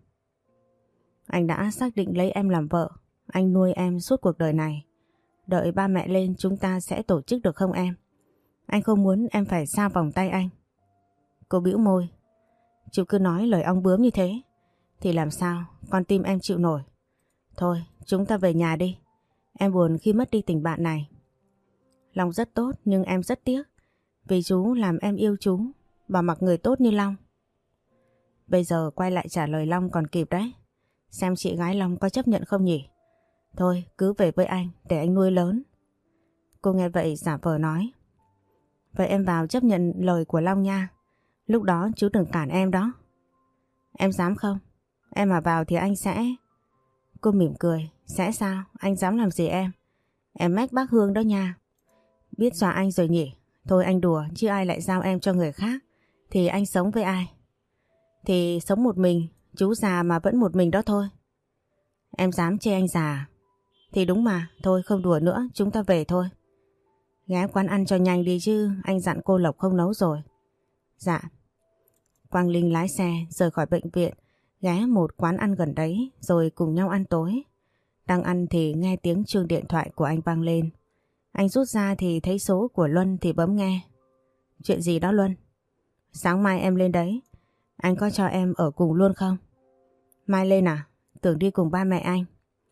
Anh đã xác định lấy em làm vợ. Anh nuôi em suốt cuộc đời này. Đợi ba mẹ lên chúng ta sẽ tổ chức được không em? Anh không muốn em phải xa vòng tay anh. Cô bĩu môi. Chú cứ nói lời ong bướm như thế thì làm sao con tim em chịu nổi. Thôi chúng ta về nhà đi. Em buồn khi mất đi tình bạn này. Long rất tốt nhưng em rất tiếc. Vì chú làm em yêu chú. Bỏ mặc người tốt như Long. Bây giờ quay lại trả lời Long còn kịp đấy. Xem chị gái Long có chấp nhận không nhỉ? Thôi cứ về với anh để anh nuôi lớn. Cô nghe vậy giả vờ nói. Vậy em vào chấp nhận lời của Long nha. Lúc đó chú đừng cản em đó. Em dám không? Em mà vào thì anh sẽ... Cô mỉm cười. Sẽ sao? Anh dám làm gì em? Em mách bác Hương đó nha. Biết dọa anh rồi nhỉ? Thôi anh đùa chứ ai lại giao em cho người khác. Thì anh sống với ai? Thì sống một mình. Chú già mà vẫn một mình đó thôi. Em dám chê anh già? Thì đúng mà. Thôi không đùa nữa, chúng ta về thôi. Ghé quán ăn cho nhanh đi chứ. Anh dặn cô Lộc không nấu rồi. Dạ. Quang Linh lái xe rời khỏi bệnh viện, ghé một quán ăn gần đấy rồi cùng nhau ăn tối. Đang ăn thì nghe tiếng chuông điện thoại của anh vang lên. Anh rút ra thì thấy số của Luân thì bấm nghe. Chuyện gì đó Luân? Sáng mai em lên đấy. Anh có cho em ở cùng luôn không? Mai lên à? Tưởng đi cùng ba mẹ anh.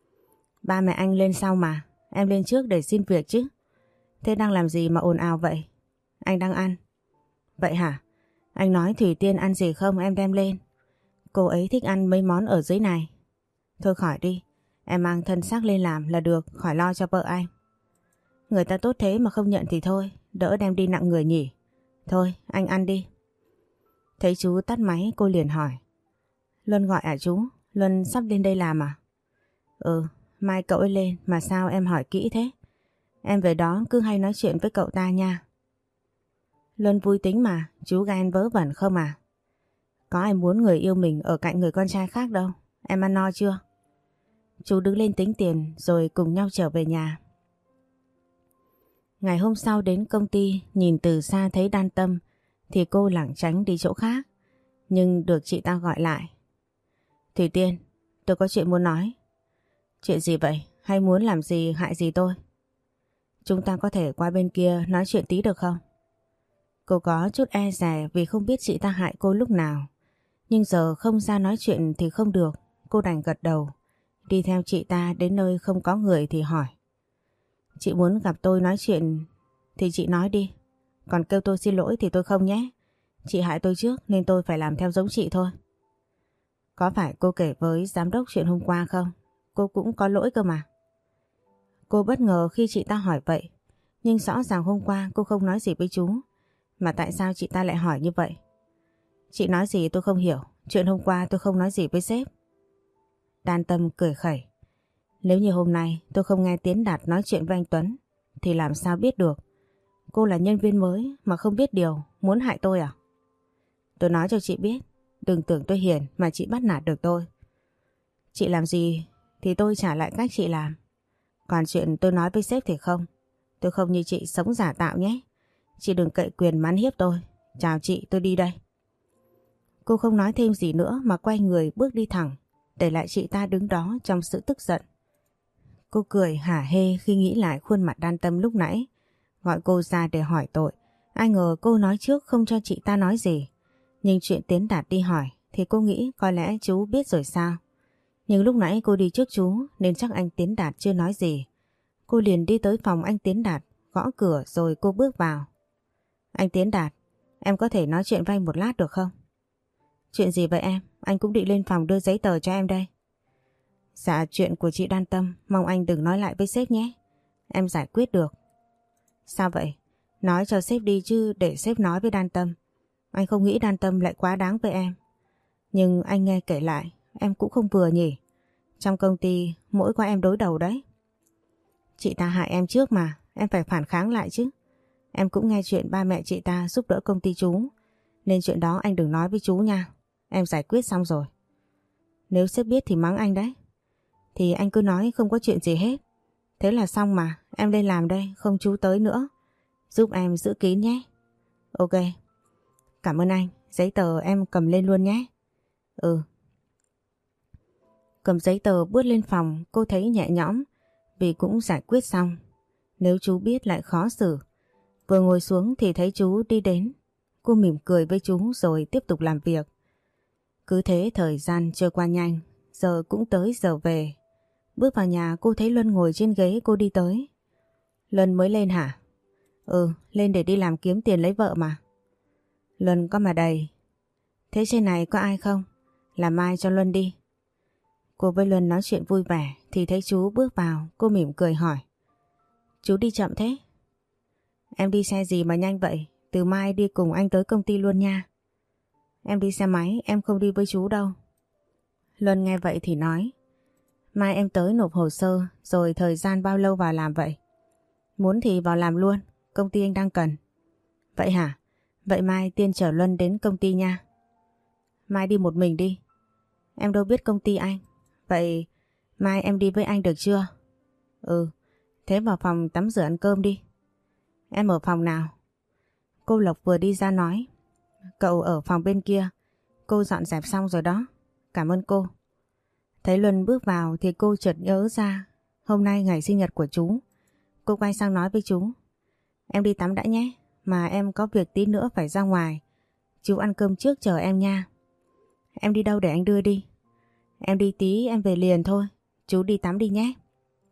Ba mẹ anh lên sau mà. Em lên trước để xin việc chứ. Thế đang làm gì mà ồn ào vậy? Anh đang ăn. Vậy hả? Anh nói Thủy Tiên ăn gì không em đem lên. Cô ấy thích ăn mấy món ở dưới này. Thôi khỏi đi. Em mang thân xác lên làm là được, khỏi lo cho vợ anh. Người ta tốt thế mà không nhận thì thôi. Đỡ đem đi nặng người nhỉ. Thôi anh ăn đi. Thấy chú tắt máy cô liền hỏi. Luân gọi à chú? Luân sắp lên đây làm à? Ừ, mai cậu ấy lên mà sao em hỏi kỹ thế? Em về đó cứ hay nói chuyện với cậu ta nha. Luân vui tính mà, chú ghen vớ vẩn không à? Có ai muốn người yêu mình ở cạnh người con trai khác đâu. Em ăn no chưa? Chú đứng lên tính tiền rồi cùng nhau trở về nhà. Ngày hôm sau đến công ty, nhìn từ xa thấy Đan Tâm thì cô lảng tránh đi chỗ khác. Nhưng được chị ta gọi lại. Thủy Tiên, tôi có chuyện muốn nói. Chuyện gì vậy? Hay muốn làm gì hại gì tôi? Chúng ta có thể qua bên kia nói chuyện tí được không? Cô có chút e dè vì không biết chị ta hại cô lúc nào. Nhưng giờ không ra nói chuyện thì không được, cô đành gật đầu. Đi theo chị ta đến nơi không có người thì hỏi. Chị muốn gặp tôi nói chuyện thì chị nói đi. Còn kêu tôi xin lỗi thì tôi không nhé. Chị hại tôi trước nên tôi phải làm theo giống chị thôi. Có phải cô kể với giám đốc chuyện hôm qua không? Cô cũng có lỗi cơ mà. Cô bất ngờ khi chị ta hỏi vậy. Nhưng rõ ràng hôm qua cô không nói gì với chú. Mà tại sao chị ta lại hỏi như vậy? Chị nói gì tôi không hiểu. Chuyện hôm qua tôi không nói gì với sếp. Đan Tâm cười khẩy. Nếu như hôm nay tôi không nghe Tiến Đạt nói chuyện với anh Tuấn thì làm sao biết được. Cô là nhân viên mới mà không biết điều, muốn hại tôi à? Tôi nói cho chị biết, đừng tưởng tôi hiền mà chị bắt nạt được tôi. Chị làm gì thì tôi trả lại cách chị làm. Còn chuyện tôi nói với sếp thì không. Tôi không như chị sống giả tạo nhé. Chị đừng cậy quyền mán hiếp tôi. Chào chị, tôi đi đây. Cô không nói thêm gì nữa mà quay người bước đi thẳng, để lại chị ta đứng đó trong sự tức giận. Cô cười hả hê khi nghĩ lại khuôn mặt Đan Tâm lúc nãy. Gọi cô ra để hỏi tội. Ai ngờ cô nói trước không cho chị ta nói gì. Nhưng chuyện Tiến Đạt đi hỏi thì cô nghĩ có lẽ chú biết rồi sao. Nhưng lúc nãy cô đi trước chú nên chắc anh Tiến Đạt chưa nói gì. Cô liền đi tới phòng anh Tiến Đạt, gõ cửa rồi cô bước vào. Anh Tiến Đạt, em có thể nói chuyện với anh một lát được không? Chuyện gì vậy em? Anh cũng định lên phòng đưa giấy tờ cho em đây. Dạ, chuyện của chị Đan Tâm, mong anh đừng nói lại với sếp nhé. Em giải quyết được. Sao vậy? Nói cho sếp đi chứ để sếp nói với Đan Tâm. Anh không nghĩ Đan Tâm lại quá đáng với em. Nhưng anh nghe kể lại, em cũng không vừa nhỉ. Trong công ty mỗi có em đối đầu đấy. Chị ta hại em trước mà, em phải phản kháng lại chứ. Em cũng nghe chuyện ba mẹ chị ta giúp đỡ công ty chú. Nên chuyện đó anh đừng nói với chú nha. Em giải quyết xong rồi. Nếu sếp biết thì mắng anh đấy. Thì anh cứ nói không có chuyện gì hết. Thế là xong mà, em lên làm đây, không chú tới nữa. Giúp em giữ kín nhé. Ok. Cảm ơn anh, giấy tờ em cầm lên luôn nhé. Ừ. Cầm giấy tờ bước lên phòng, cô thấy nhẹ nhõm vì cũng giải quyết xong. Nếu chú biết lại khó xử. Vừa ngồi xuống thì thấy chú đi đến. Cô mỉm cười với chú rồi tiếp tục làm việc. Cứ thế thời gian trôi qua nhanh, giờ cũng tới giờ về. Bước vào nhà cô thấy Luân ngồi trên ghế cô đi tới. Luân mới lên hả? Ừ, lên để đi làm kiếm tiền lấy vợ mà. Luân có mà đầy. Thế trên này có ai không? Làm mai cho Luân đi. Cô với Luân nói chuyện vui vẻ thì thấy chú bước vào, cô mỉm cười hỏi. Chú đi chậm thế? Em đi xe gì mà nhanh vậy? Từ mai đi cùng anh tới công ty luôn nha. Em đi xe máy, em không đi với chú đâu. Luân nghe vậy thì nói. Mai em tới nộp hồ sơ, rồi thời gian bao lâu vào làm vậy? Muốn thì vào làm luôn, công ty anh đang cần. Vậy hả? Vậy mai Tiên chở Luân đến công ty nha. Mai đi một mình đi. Em đâu biết công ty anh. Vậy mai em đi với anh được chưa? Ừ, thế vào phòng tắm rửa ăn cơm đi. Em ở phòng nào? Cô Lộc vừa đi ra nói. Cậu ở phòng bên kia. Cô dọn dẹp xong rồi đó. Cảm ơn cô. Thấy Luân bước vào thì cô chợt nhớ ra hôm nay ngày sinh nhật của chú. Cô quay sang nói với chú. Em đi tắm đã nhé. Mà em có việc tí nữa phải ra ngoài. Chú ăn cơm trước chờ em nha. Em đi đâu để anh đưa đi? Em đi tí em về liền thôi. Chú đi tắm đi nhé.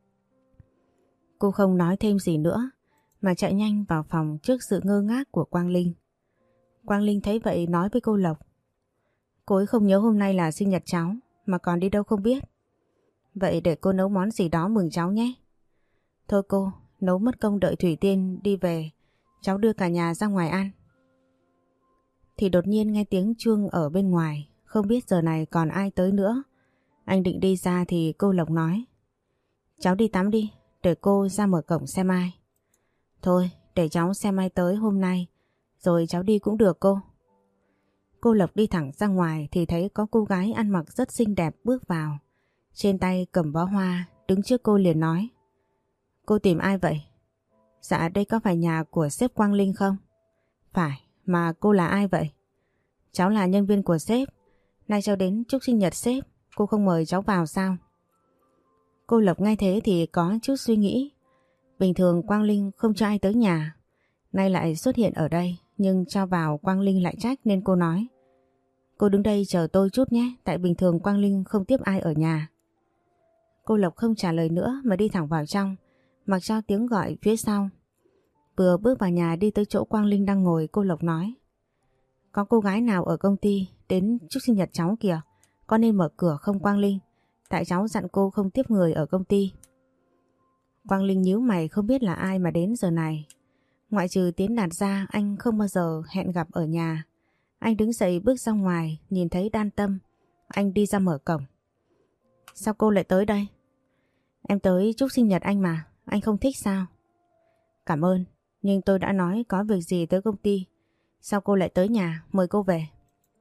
Cô không nói thêm gì nữa mà chạy nhanh vào phòng trước sự ngơ ngác của Quang Linh. Quang Linh thấy vậy nói với cô Lộc. Cô ấy không nhớ hôm nay là sinh nhật cháu mà còn đi đâu không biết. Vậy để cô nấu món gì đó mừng cháu nhé. Thôi cô, nấu mất công đợi Thủy Tiên đi về. Cháu đưa cả nhà ra ngoài ăn. Thì đột nhiên nghe tiếng chuông ở bên ngoài. Không biết giờ này còn ai tới nữa. Anh định đi ra thì cô Lộc nói. Cháu đi tắm đi, để cô ra mở cổng xem ai. Thôi, để cháu xem ai tới hôm nay. Rồi cháu đi cũng được cô. Cô Lộc đi thẳng ra ngoài thì thấy có cô gái ăn mặc rất xinh đẹp bước vào. Trên tay cầm bó hoa, đứng trước cô liền nói. Cô tìm ai vậy? Dạ đây có phải nhà của sếp Quang Linh không? Phải, mà cô là ai vậy? Cháu là nhân viên của sếp. Nay cháu đến chúc sinh nhật sếp. Cô không mời cháu vào sao? Cô Lộc nghe thế thì có chút suy nghĩ. Bình thường Quang Linh không cho ai tới nhà. Nay lại xuất hiện ở đây. nhưng cho vào Quang Linh lại trách nên cô nói: Cô đứng đây chờ tôi chút nhé, tại bình thường Quang Linh không tiếp ai ở nhà. Cô Lộc không trả lời nữa mà đi thẳng vào trong, mặc cho tiếng gọi phía sau. Vừa bước vào nhà đi tới chỗ Quang Linh đang ngồi, cô Lộc nói: Có cô gái nào ở công ty đến chúc sinh nhật cháu kìa, có nên mở cửa không Quang Linh? Tại cháu dặn cô không tiếp người ở công ty. Quang Linh nhíu mày không biết là ai mà đến giờ này. Ngoại trừ Tiến Đạt ra, anh không bao giờ hẹn gặp ở nhà. Anh đứng dậy bước ra ngoài, nhìn thấy Đan Tâm. Anh đi ra mở cổng. Sao cô lại tới đây? Em tới chúc sinh nhật anh mà, anh không thích sao? Cảm ơn, nhưng tôi đã nói có việc gì tới công ty. Sao cô lại tới nhà, mời cô về.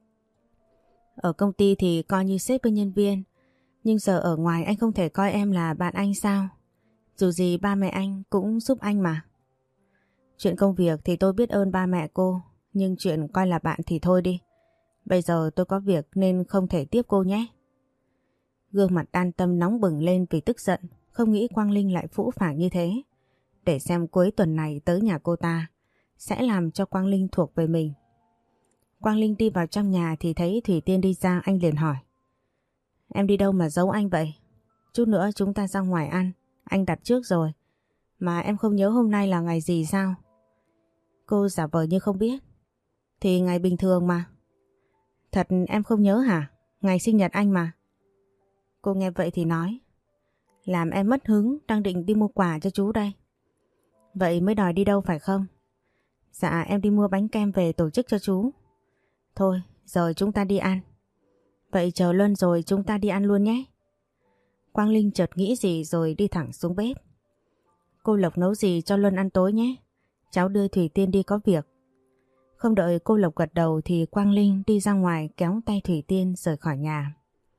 Ở công ty thì coi như sếp với nhân viên, nhưng giờ ở ngoài anh không thể coi em là bạn anh sao? Dù gì ba mẹ anh cũng giúp anh mà. Chuyện công việc thì tôi biết ơn ba mẹ cô, nhưng chuyện coi là bạn thì thôi đi. Bây giờ tôi có việc nên không thể tiếp cô nhé. Gương mặt Đan Tâm nóng bừng lên vì tức giận, không nghĩ Quang Linh lại phũ phàng như thế. Để xem cuối tuần này tới nhà cô ta sẽ làm cho Quang Linh thuộc về mình. Quang Linh đi vào trong nhà thì thấy Thủy Tiên đi ra, anh liền hỏi: Em đi đâu mà giấu anh vậy? Chút nữa chúng ta ra ngoài ăn, anh đặt trước rồi. Mà em không nhớ hôm nay là ngày gì sao? Cô giả vờ như không biết. Thì ngày bình thường mà. Thật em không nhớ hả? Ngày sinh nhật anh mà. Cô nghe vậy thì nói: Làm em mất hứng, đang định đi mua quà cho chú đây. Vậy mới đòi đi đâu phải không? Dạ em đi mua bánh kem về tổ chức cho chú. Thôi giờ chúng ta đi ăn. Vậy chờ Luân rồi chúng ta đi ăn luôn nhé. Quang Linh chợt nghĩ gì rồi đi thẳng xuống bếp. Cô Lộc nấu gì cho Luân ăn tối nhé. Cháu đưa Thủy Tiên đi có việc. Không đợi cô Lộc gật đầu thì Quang Linh đi ra ngoài kéo tay Thủy Tiên rời khỏi nhà.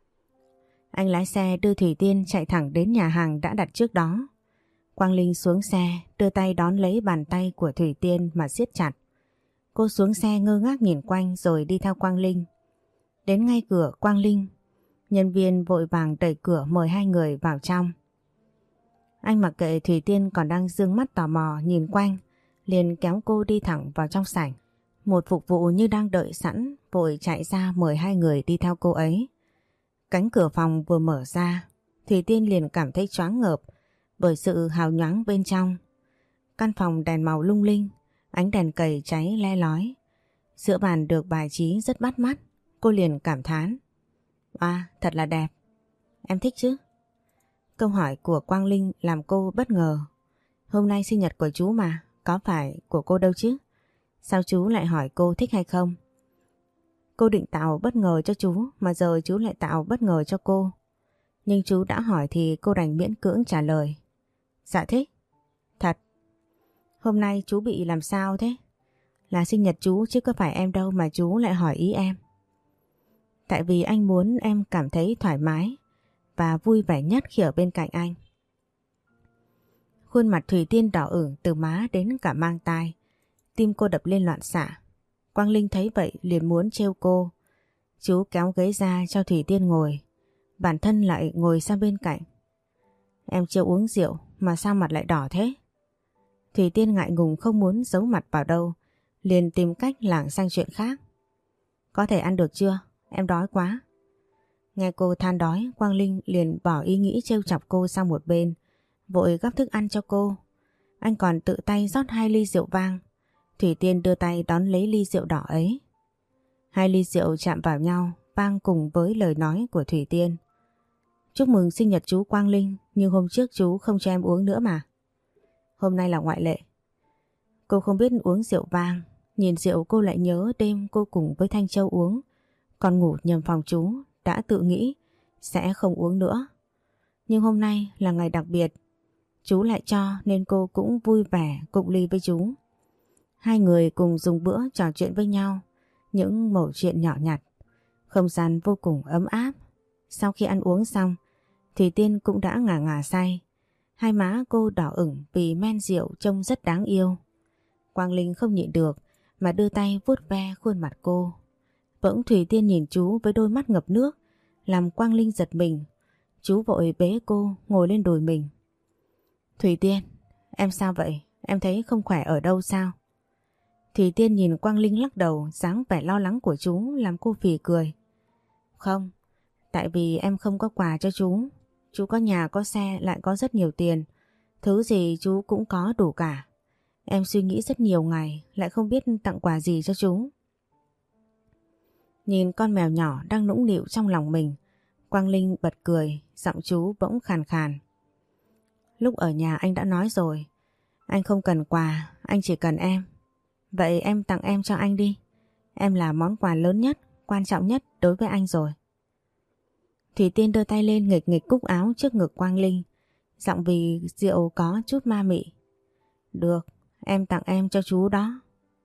Anh lái xe đưa Thủy Tiên chạy thẳng đến nhà hàng đã đặt trước đó. Quang Linh xuống xe, đưa tay đón lấy bàn tay của Thủy Tiên mà siết chặt. Cô xuống xe ngơ ngác nhìn quanh rồi đi theo Quang Linh. Đến ngay cửa Quang Linh, nhân viên vội vàng đẩy cửa mời hai người vào trong. Anh mặc kệ Thủy Tiên còn đang dương mắt tò mò nhìn quanh, liền kéo cô đi thẳng vào trong sảnh. Một phục vụ như đang đợi sẵn vội chạy ra mời hai người đi theo cô ấy. Cánh cửa phòng vừa mở ra, Thủy Tiên liền cảm thấy choáng ngợp bởi sự hào nhoáng bên trong. Căn phòng đèn màu lung linh, ánh đèn cầy cháy le lói. Giữa bàn được bài trí rất bắt mắt, cô liền cảm thán: À, thật là đẹp. Em thích chứ? Câu hỏi của Quang Linh làm cô bất ngờ. Hôm nay sinh nhật của chú mà, có phải của cô đâu chứ? Sao chú lại hỏi cô thích hay không? Cô định tạo bất ngờ cho chú mà giờ chú lại tạo bất ngờ cho cô. Nhưng chú đã hỏi thì cô đành miễn cưỡng trả lời: Dạ thích. Thật. Hôm nay chú bị làm sao thế? Là sinh nhật chú chứ có phải em đâu mà chú lại hỏi ý em. Tại vì anh muốn em cảm thấy thoải mái và vui vẻ nhất khi ở bên cạnh anh. Khuôn mặt Thủy Tiên đỏ ửng từ má đến cả mang tai. Tim cô đập lên loạn xạ. Quang Linh thấy vậy liền muốn trêu cô. Chú kéo ghế ra cho Thủy Tiên ngồi, bản thân lại ngồi sang bên cạnh. Em chưa uống rượu mà sao mặt lại đỏ thế? Thủy Tiên ngại ngùng không muốn giấu mặt vào đâu, liền tìm cách lảng sang chuyện khác. Có thể ăn được chưa? Em đói quá. Nghe cô than đói, Quang Linh liền bỏ ý nghĩ trêu chọc cô sang một bên, vội gắp thức ăn cho cô. Anh còn tự tay rót hai ly rượu vang. Thủy Tiên đưa tay đón lấy ly rượu đỏ ấy. Hai ly rượu chạm vào nhau, vang cùng với lời nói của Thủy Tiên. Chúc mừng sinh nhật chú Quang Linh, nhưng hôm trước chú không cho em uống nữa mà. Hôm nay là ngoại lệ. Cô không biết uống rượu vang, nhìn rượu cô lại nhớ đêm cô cùng với Thanh Châu uống, còn ngủ nhầm phòng chú, đã tự nghĩ sẽ không uống nữa. Nhưng hôm nay là ngày đặc biệt, chú lại cho nên cô cũng vui vẻ cụng ly với chú. Hai người cùng dùng bữa trò chuyện với nhau, những mẩu chuyện nhỏ nhặt. Không gian vô cùng ấm áp. Sau khi ăn uống xong, Thủy Tiên cũng đã ngả ngả say. Hai má cô đỏ ửng vì men rượu trông rất đáng yêu. Quang Linh không nhịn được mà đưa tay vuốt ve khuôn mặt cô. Bỗng Thủy Tiên nhìn chú với đôi mắt ngập nước, làm Quang Linh giật mình. Chú vội bế cô ngồi lên đùi mình. Thủy Tiên, em sao vậy? Em thấy không khỏe ở đâu sao? Thủy Tiên nhìn Quang Linh lắc đầu, dáng vẻ lo lắng của chú làm cô phì cười. Không, tại vì em không có quà cho chú. Chú có nhà có xe lại có rất nhiều tiền. Thứ gì chú cũng có đủ cả. Em suy nghĩ rất nhiều ngày lại không biết tặng quà gì cho chú. Nhìn con mèo nhỏ đang nũng nịu trong lòng mình, Quang Linh bật cười, giọng chú bỗng khàn khàn. Lúc ở nhà anh đã nói rồi, anh không cần quà, anh chỉ cần em. Vậy em tặng em cho anh đi. Em là món quà lớn nhất, quan trọng nhất đối với anh rồi. Thủy Tiên đưa tay lên nghịch nghịch cúc áo trước ngực Quang Linh, giọng vì rượu có chút ma mị. Được, em tặng em cho chú đó.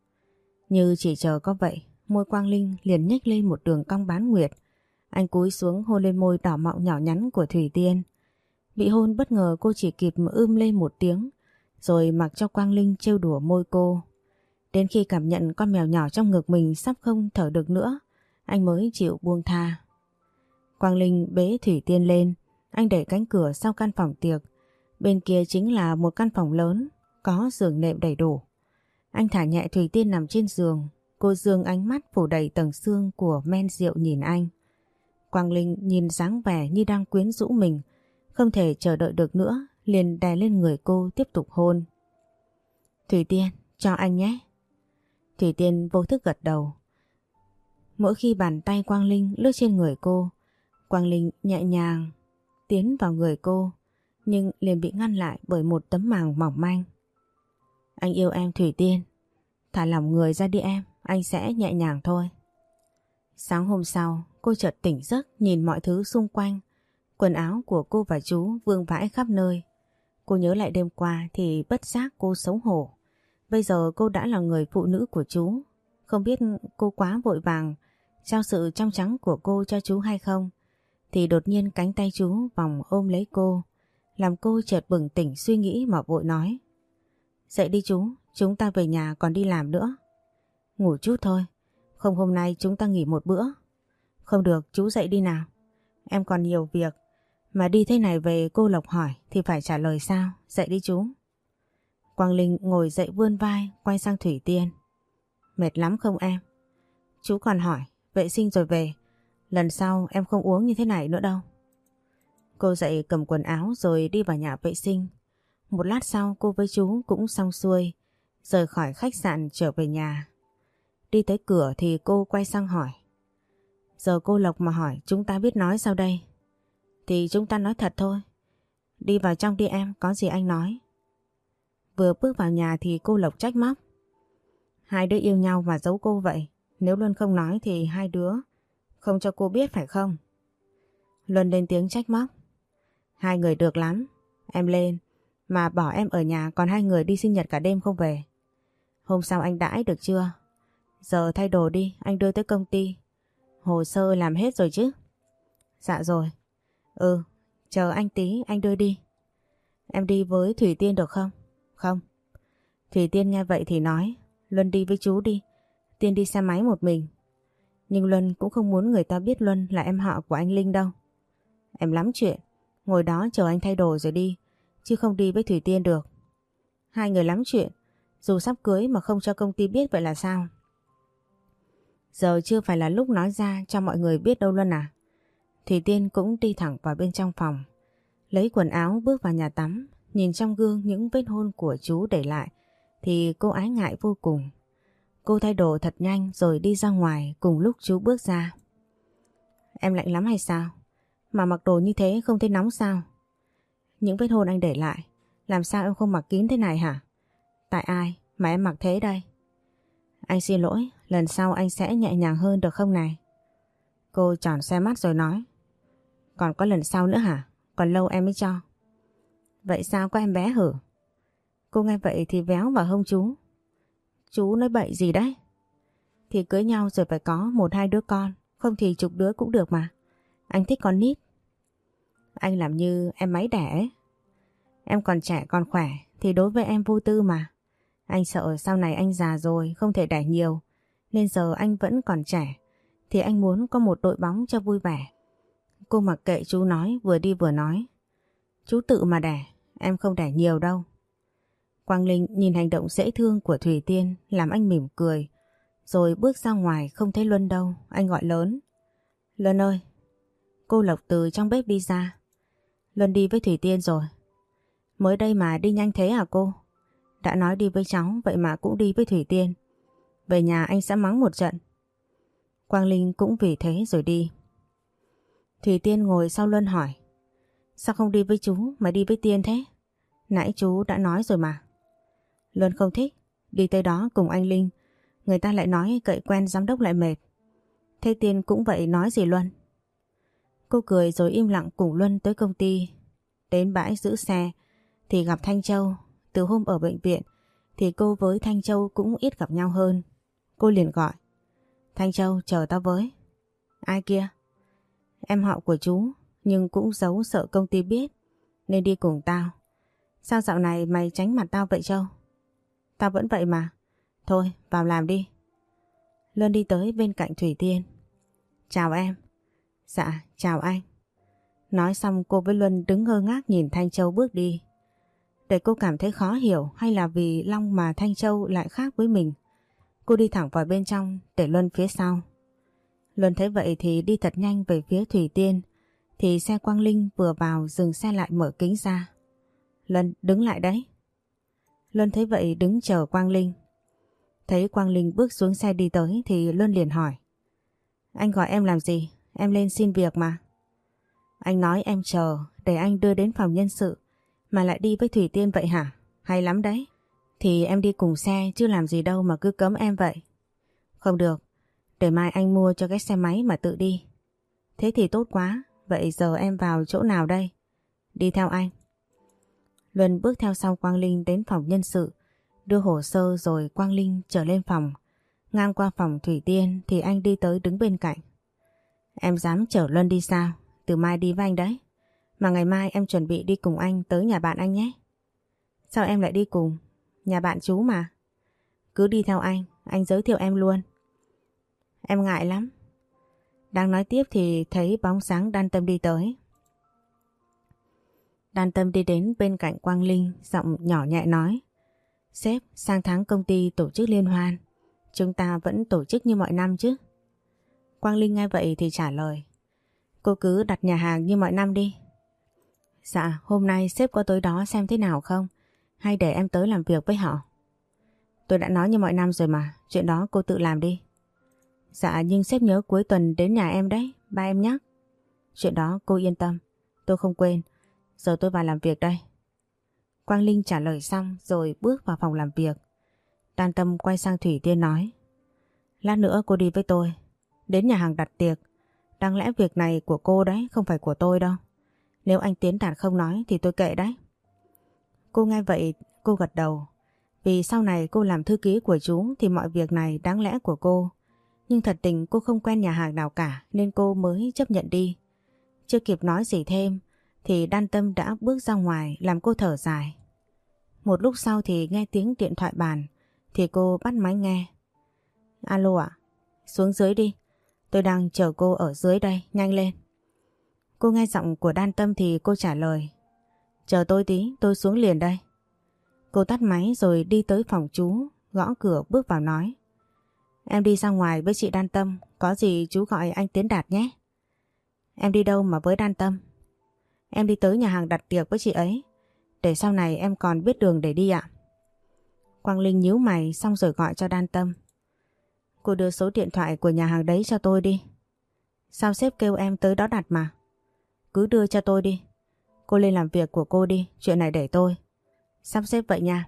Như chỉ chờ có vậy, môi Quang Linh liền nhếch lên một đường cong bán nguyệt. Anh cúi xuống hôn lên môi đỏ mọng nhỏ nhắn của Thủy Tiên. Bị hôn bất ngờ cô chỉ kịp ưm lên một tiếng, rồi mặc cho Quang Linh trêu đùa môi cô. Đến khi cảm nhận con mèo nhỏ trong ngực mình sắp không thở được nữa, anh mới chịu buông tha. Quang Linh bế Thủy Tiên lên, anh đẩy cánh cửa sau căn phòng tiệc. Bên kia chính là một căn phòng lớn, có giường nệm đầy đủ. Anh thả nhẹ Thủy Tiên nằm trên giường, cô dương ánh mắt phủ đầy tầng xương của men rượu nhìn anh. Quang Linh nhìn dáng vẻ như đang quyến rũ mình, không thể chờ đợi được nữa, liền đè lên người cô tiếp tục hôn. Thủy Tiên, cho anh nhé. Thủy Tiên vô thức gật đầu. Mỗi khi bàn tay Quang Linh lướt trên người cô, Quang Linh nhẹ nhàng tiến vào người cô, nhưng liền bị ngăn lại bởi một tấm màng mỏng manh. Anh yêu em Thủy Tiên, thả lỏng người ra đi em, anh sẽ nhẹ nhàng thôi. Sáng hôm sau, cô chợt tỉnh giấc nhìn mọi thứ xung quanh. Quần áo của cô và chú vương vãi khắp nơi. Cô nhớ lại đêm qua thì bất giác cô xấu hổ. Bây giờ cô đã là người phụ nữ của chú. Không biết cô quá vội vàng trao sự trong trắng của cô cho chú hay không, thì đột nhiên cánh tay chú vòng ôm lấy cô, làm cô chợt bừng tỉnh suy nghĩ mà vội nói. Dậy đi chú, chúng ta về nhà còn đi làm nữa. Ngủ chút thôi, không hôm nay chúng ta nghỉ một bữa. Không được, chú dậy đi nào. Em còn nhiều việc, mà đi thế này về cô Lộc hỏi thì phải trả lời sao, dậy đi chú. Quang Linh ngồi dậy vươn vai, quay sang Thủy Tiên. Mệt lắm không em? Chú còn hỏi, vệ sinh rồi về, lần sau em không uống như thế này nữa đâu. Cô dậy cầm quần áo rồi đi vào nhà vệ sinh. Một lát sau cô với chú cũng xong xuôi, rời khỏi khách sạn trở về nhà. Đi tới cửa thì cô quay sang hỏi. Giờ cô Lộc mà hỏi chúng ta biết nói sao đây? Thì chúng ta nói thật thôi. Đi vào trong đi em, có gì anh nói. Vừa bước vào nhà thì cô Lộc trách móc. Hai đứa yêu nhau mà giấu cô vậy. Nếu Luân không nói thì hai đứa không cho cô biết phải không? Luân lên tiếng trách móc. Hai người được lắm. Em lên mà bỏ em ở nhà, còn hai người đi sinh nhật cả đêm không về. Hôm sau anh đãi được chưa? Giờ thay đồ đi, anh đưa tới công ty. Hồ sơ làm hết rồi chứ? Dạ rồi. Ừ, chờ anh tí, anh đưa đi. Em đi với Thủy Tiên được không? Không. Thủy Tiên nghe vậy thì nói. Luân đi với chú đi. Tiên đi xe máy một mình. Nhưng Luân cũng không muốn người ta biết Luân là em họ của anh Linh đâu. Em lắm chuyện. Ngồi đó chờ anh thay đồ rồi đi, chứ không đi với Thủy Tiên được. Hai người lắm chuyện. Dù sắp cưới mà không cho công ty biết vậy là sao? Giờ chưa phải là lúc nói ra cho mọi người biết đâu Luân à. Thủy Tiên cũng đi thẳng vào bên trong phòng, lấy quần áo bước vào nhà tắm. Nhìn trong gương những vết hôn của chú để lại thì cô ái ngại vô cùng. Cô thay đồ thật nhanh rồi đi ra ngoài cùng lúc chú bước ra. Em lạnh lắm hay sao? Mà mặc đồ như thế không thấy nóng sao? Những vết hôn anh để lại, làm sao em không mặc kín thế này hả? Tại ai mà em mặc thế đây? Anh xin lỗi, lần sau anh sẽ nhẹ nhàng hơn được không này? Cô tròn xe mắt rồi nói. Còn có lần sau nữa hả? Còn lâu em mới cho. Vậy sao có em bé hử? Cô nghe vậy thì véo vào hông chú. Chú nói bậy gì đấy? Thì cưới nhau rồi phải có một hai đứa con, không thì chục đứa cũng được mà. Anh thích con nít. Anh làm như em máy đẻ ấy. Em còn trẻ còn khỏe thì đối với em vô tư mà. Anh sợ sau này anh già rồi không thể đẻ nhiều, nên giờ anh vẫn còn trẻ thì anh muốn có một đội bóng cho vui vẻ. Cô mặc kệ chú nói, vừa đi vừa nói. Chú tự mà đẻ, em không đẻ nhiều đâu. Quang Linh nhìn hành động dễ thương của Thủy Tiên làm anh mỉm cười. Rồi bước ra ngoài không thấy Luân đâu, anh gọi lớn. Luân ơi! Cô Lộc từ trong bếp đi ra. Luân đi với Thủy Tiên rồi. Mới đây mà đi nhanh thế à cô? Đã nói đi với cháu vậy mà cũng đi với Thủy Tiên. Về nhà anh sẽ mắng một trận. Quang Linh cũng vì thế rồi đi. Thủy Tiên ngồi sau Luân hỏi. Sao không đi với chú mà đi với Tiên thế? Nãy chú đã nói rồi mà. Luân không thích. Đi tới đó cùng anh Linh, người ta lại nói cậy quen giám đốc lại mệt. Thế Tiên cũng vậy nói gì Luân? Cô cười rồi im lặng cùng Luân tới công ty. Đến bãi giữ xe thì gặp Thanh Châu. Từ hôm ở bệnh viện thì cô với Thanh Châu cũng ít gặp nhau hơn. Cô liền gọi. Thanh Châu, chờ tao với. Ai kia? Em họ của chú, nhưng cũng giấu sợ công ty biết nên đi cùng tao. Sao dạo này mày tránh mặt tao vậy Châu? Tao vẫn vậy mà. Thôi vào làm đi. Luân đi tới bên cạnh Thủy Tiên. Chào em. Dạ chào anh. Nói xong cô với Luân đứng ngơ ngác nhìn Thanh Châu bước đi. Để cô cảm thấy khó hiểu hay là vì Long mà Thanh Châu lại khác với mình. Cô đi thẳng vào bên trong để Luân phía sau. Luân thấy vậy thì đi thật nhanh về phía Thủy Tiên. Thì xe Quang Linh vừa vào dừng xe lại mở kính ra. Luân đứng lại đấy. Luân thấy vậy đứng chờ Quang Linh. Thấy Quang Linh bước xuống xe đi tới thì Luân liền hỏi. Anh gọi em làm gì? Em lên xin việc mà. Anh nói em chờ để anh đưa đến phòng nhân sự mà lại đi với Thủy Tiên vậy hả? Hay lắm đấy. Thì em đi cùng xe chứ làm gì đâu mà cứ cấm em vậy. Không được. Để mai anh mua cho cái xe máy mà tự đi. Thế thì tốt quá. Vậy giờ em vào chỗ nào đây? Đi theo anh. Luân bước theo sau Quang Linh đến phòng nhân sự. Đưa hồ sơ rồi Quang Linh trở lên phòng. Ngang qua phòng Thủy Tiên thì anh đi tới đứng bên cạnh. Em dám chở Luân đi sao? Từ mai đi với anh đấy. Mà ngày mai em chuẩn bị đi cùng anh tới nhà bạn anh nhé. Sao em lại đi cùng? Nhà bạn chú mà. Cứ đi theo anh, anh giới thiệu em luôn. Em ngại lắm. Đang nói tiếp thì thấy bóng sáng Đan Tâm đi tới. Đan Tâm đi đến bên cạnh Quang Linh, giọng nhỏ nhẹ nói. Sếp, sang tháng công ty tổ chức liên hoan. Chúng ta vẫn tổ chức như mọi năm chứ? Quang Linh nghe vậy thì trả lời. Cô cứ đặt nhà hàng như mọi năm đi. Dạ, hôm nay sếp có tới đó xem thế nào không? Hay để em tới làm việc với họ? Tôi đã nói như mọi năm rồi mà, chuyện đó cô tự làm đi. Dạ, nhưng sếp nhớ cuối tuần đến nhà em đấy, ba em nhắc. Chuyện đó cô yên tâm, tôi không quên. Giờ tôi vào làm việc đây. Quang Linh trả lời xong rồi bước vào phòng làm việc. Đan Tâm quay sang Thủy Tiên nói. Lát nữa cô đi với tôi. Đến nhà hàng đặt tiệc. Đáng lẽ việc này của cô đấy, không phải của tôi đâu. Nếu anh Tiến Đạt không nói thì tôi kệ đấy. Cô nghe vậy cô gật đầu. Vì sau này cô làm thư ký của chú thì mọi việc này đáng lẽ của cô. Nhưng thật tình cô không quen nhà hàng nào cả nên cô mới chấp nhận đi. Chưa kịp nói gì thêm thì Đan Tâm đã bước ra ngoài làm cô thở dài. Một lúc sau thì nghe tiếng điện thoại bàn thì cô bắt máy nghe. Alo ạ? Xuống dưới đi. Tôi đang chờ cô ở dưới đây, nhanh lên. Cô nghe giọng của Đan Tâm thì cô trả lời. Chờ tôi tí, tôi xuống liền đây. Cô tắt máy rồi đi tới phòng chú, gõ cửa bước vào nói. Em đi ra ngoài với chị Đan Tâm, có gì chú gọi anh Tiến Đạt nhé. Em đi đâu mà với Đan Tâm? Em đi tới nhà hàng đặt tiệc với chị ấy, để sau này em còn biết đường để đi ạ. Quang Linh nhíu mày xong rồi gọi cho Đan Tâm. Cô đưa số điện thoại của nhà hàng đấy cho tôi đi. Sao sếp kêu em tới đó đặt mà? Cứ đưa cho tôi đi. Cô lên làm việc của cô đi, chuyện này để tôi. Sắp xếp vậy nha.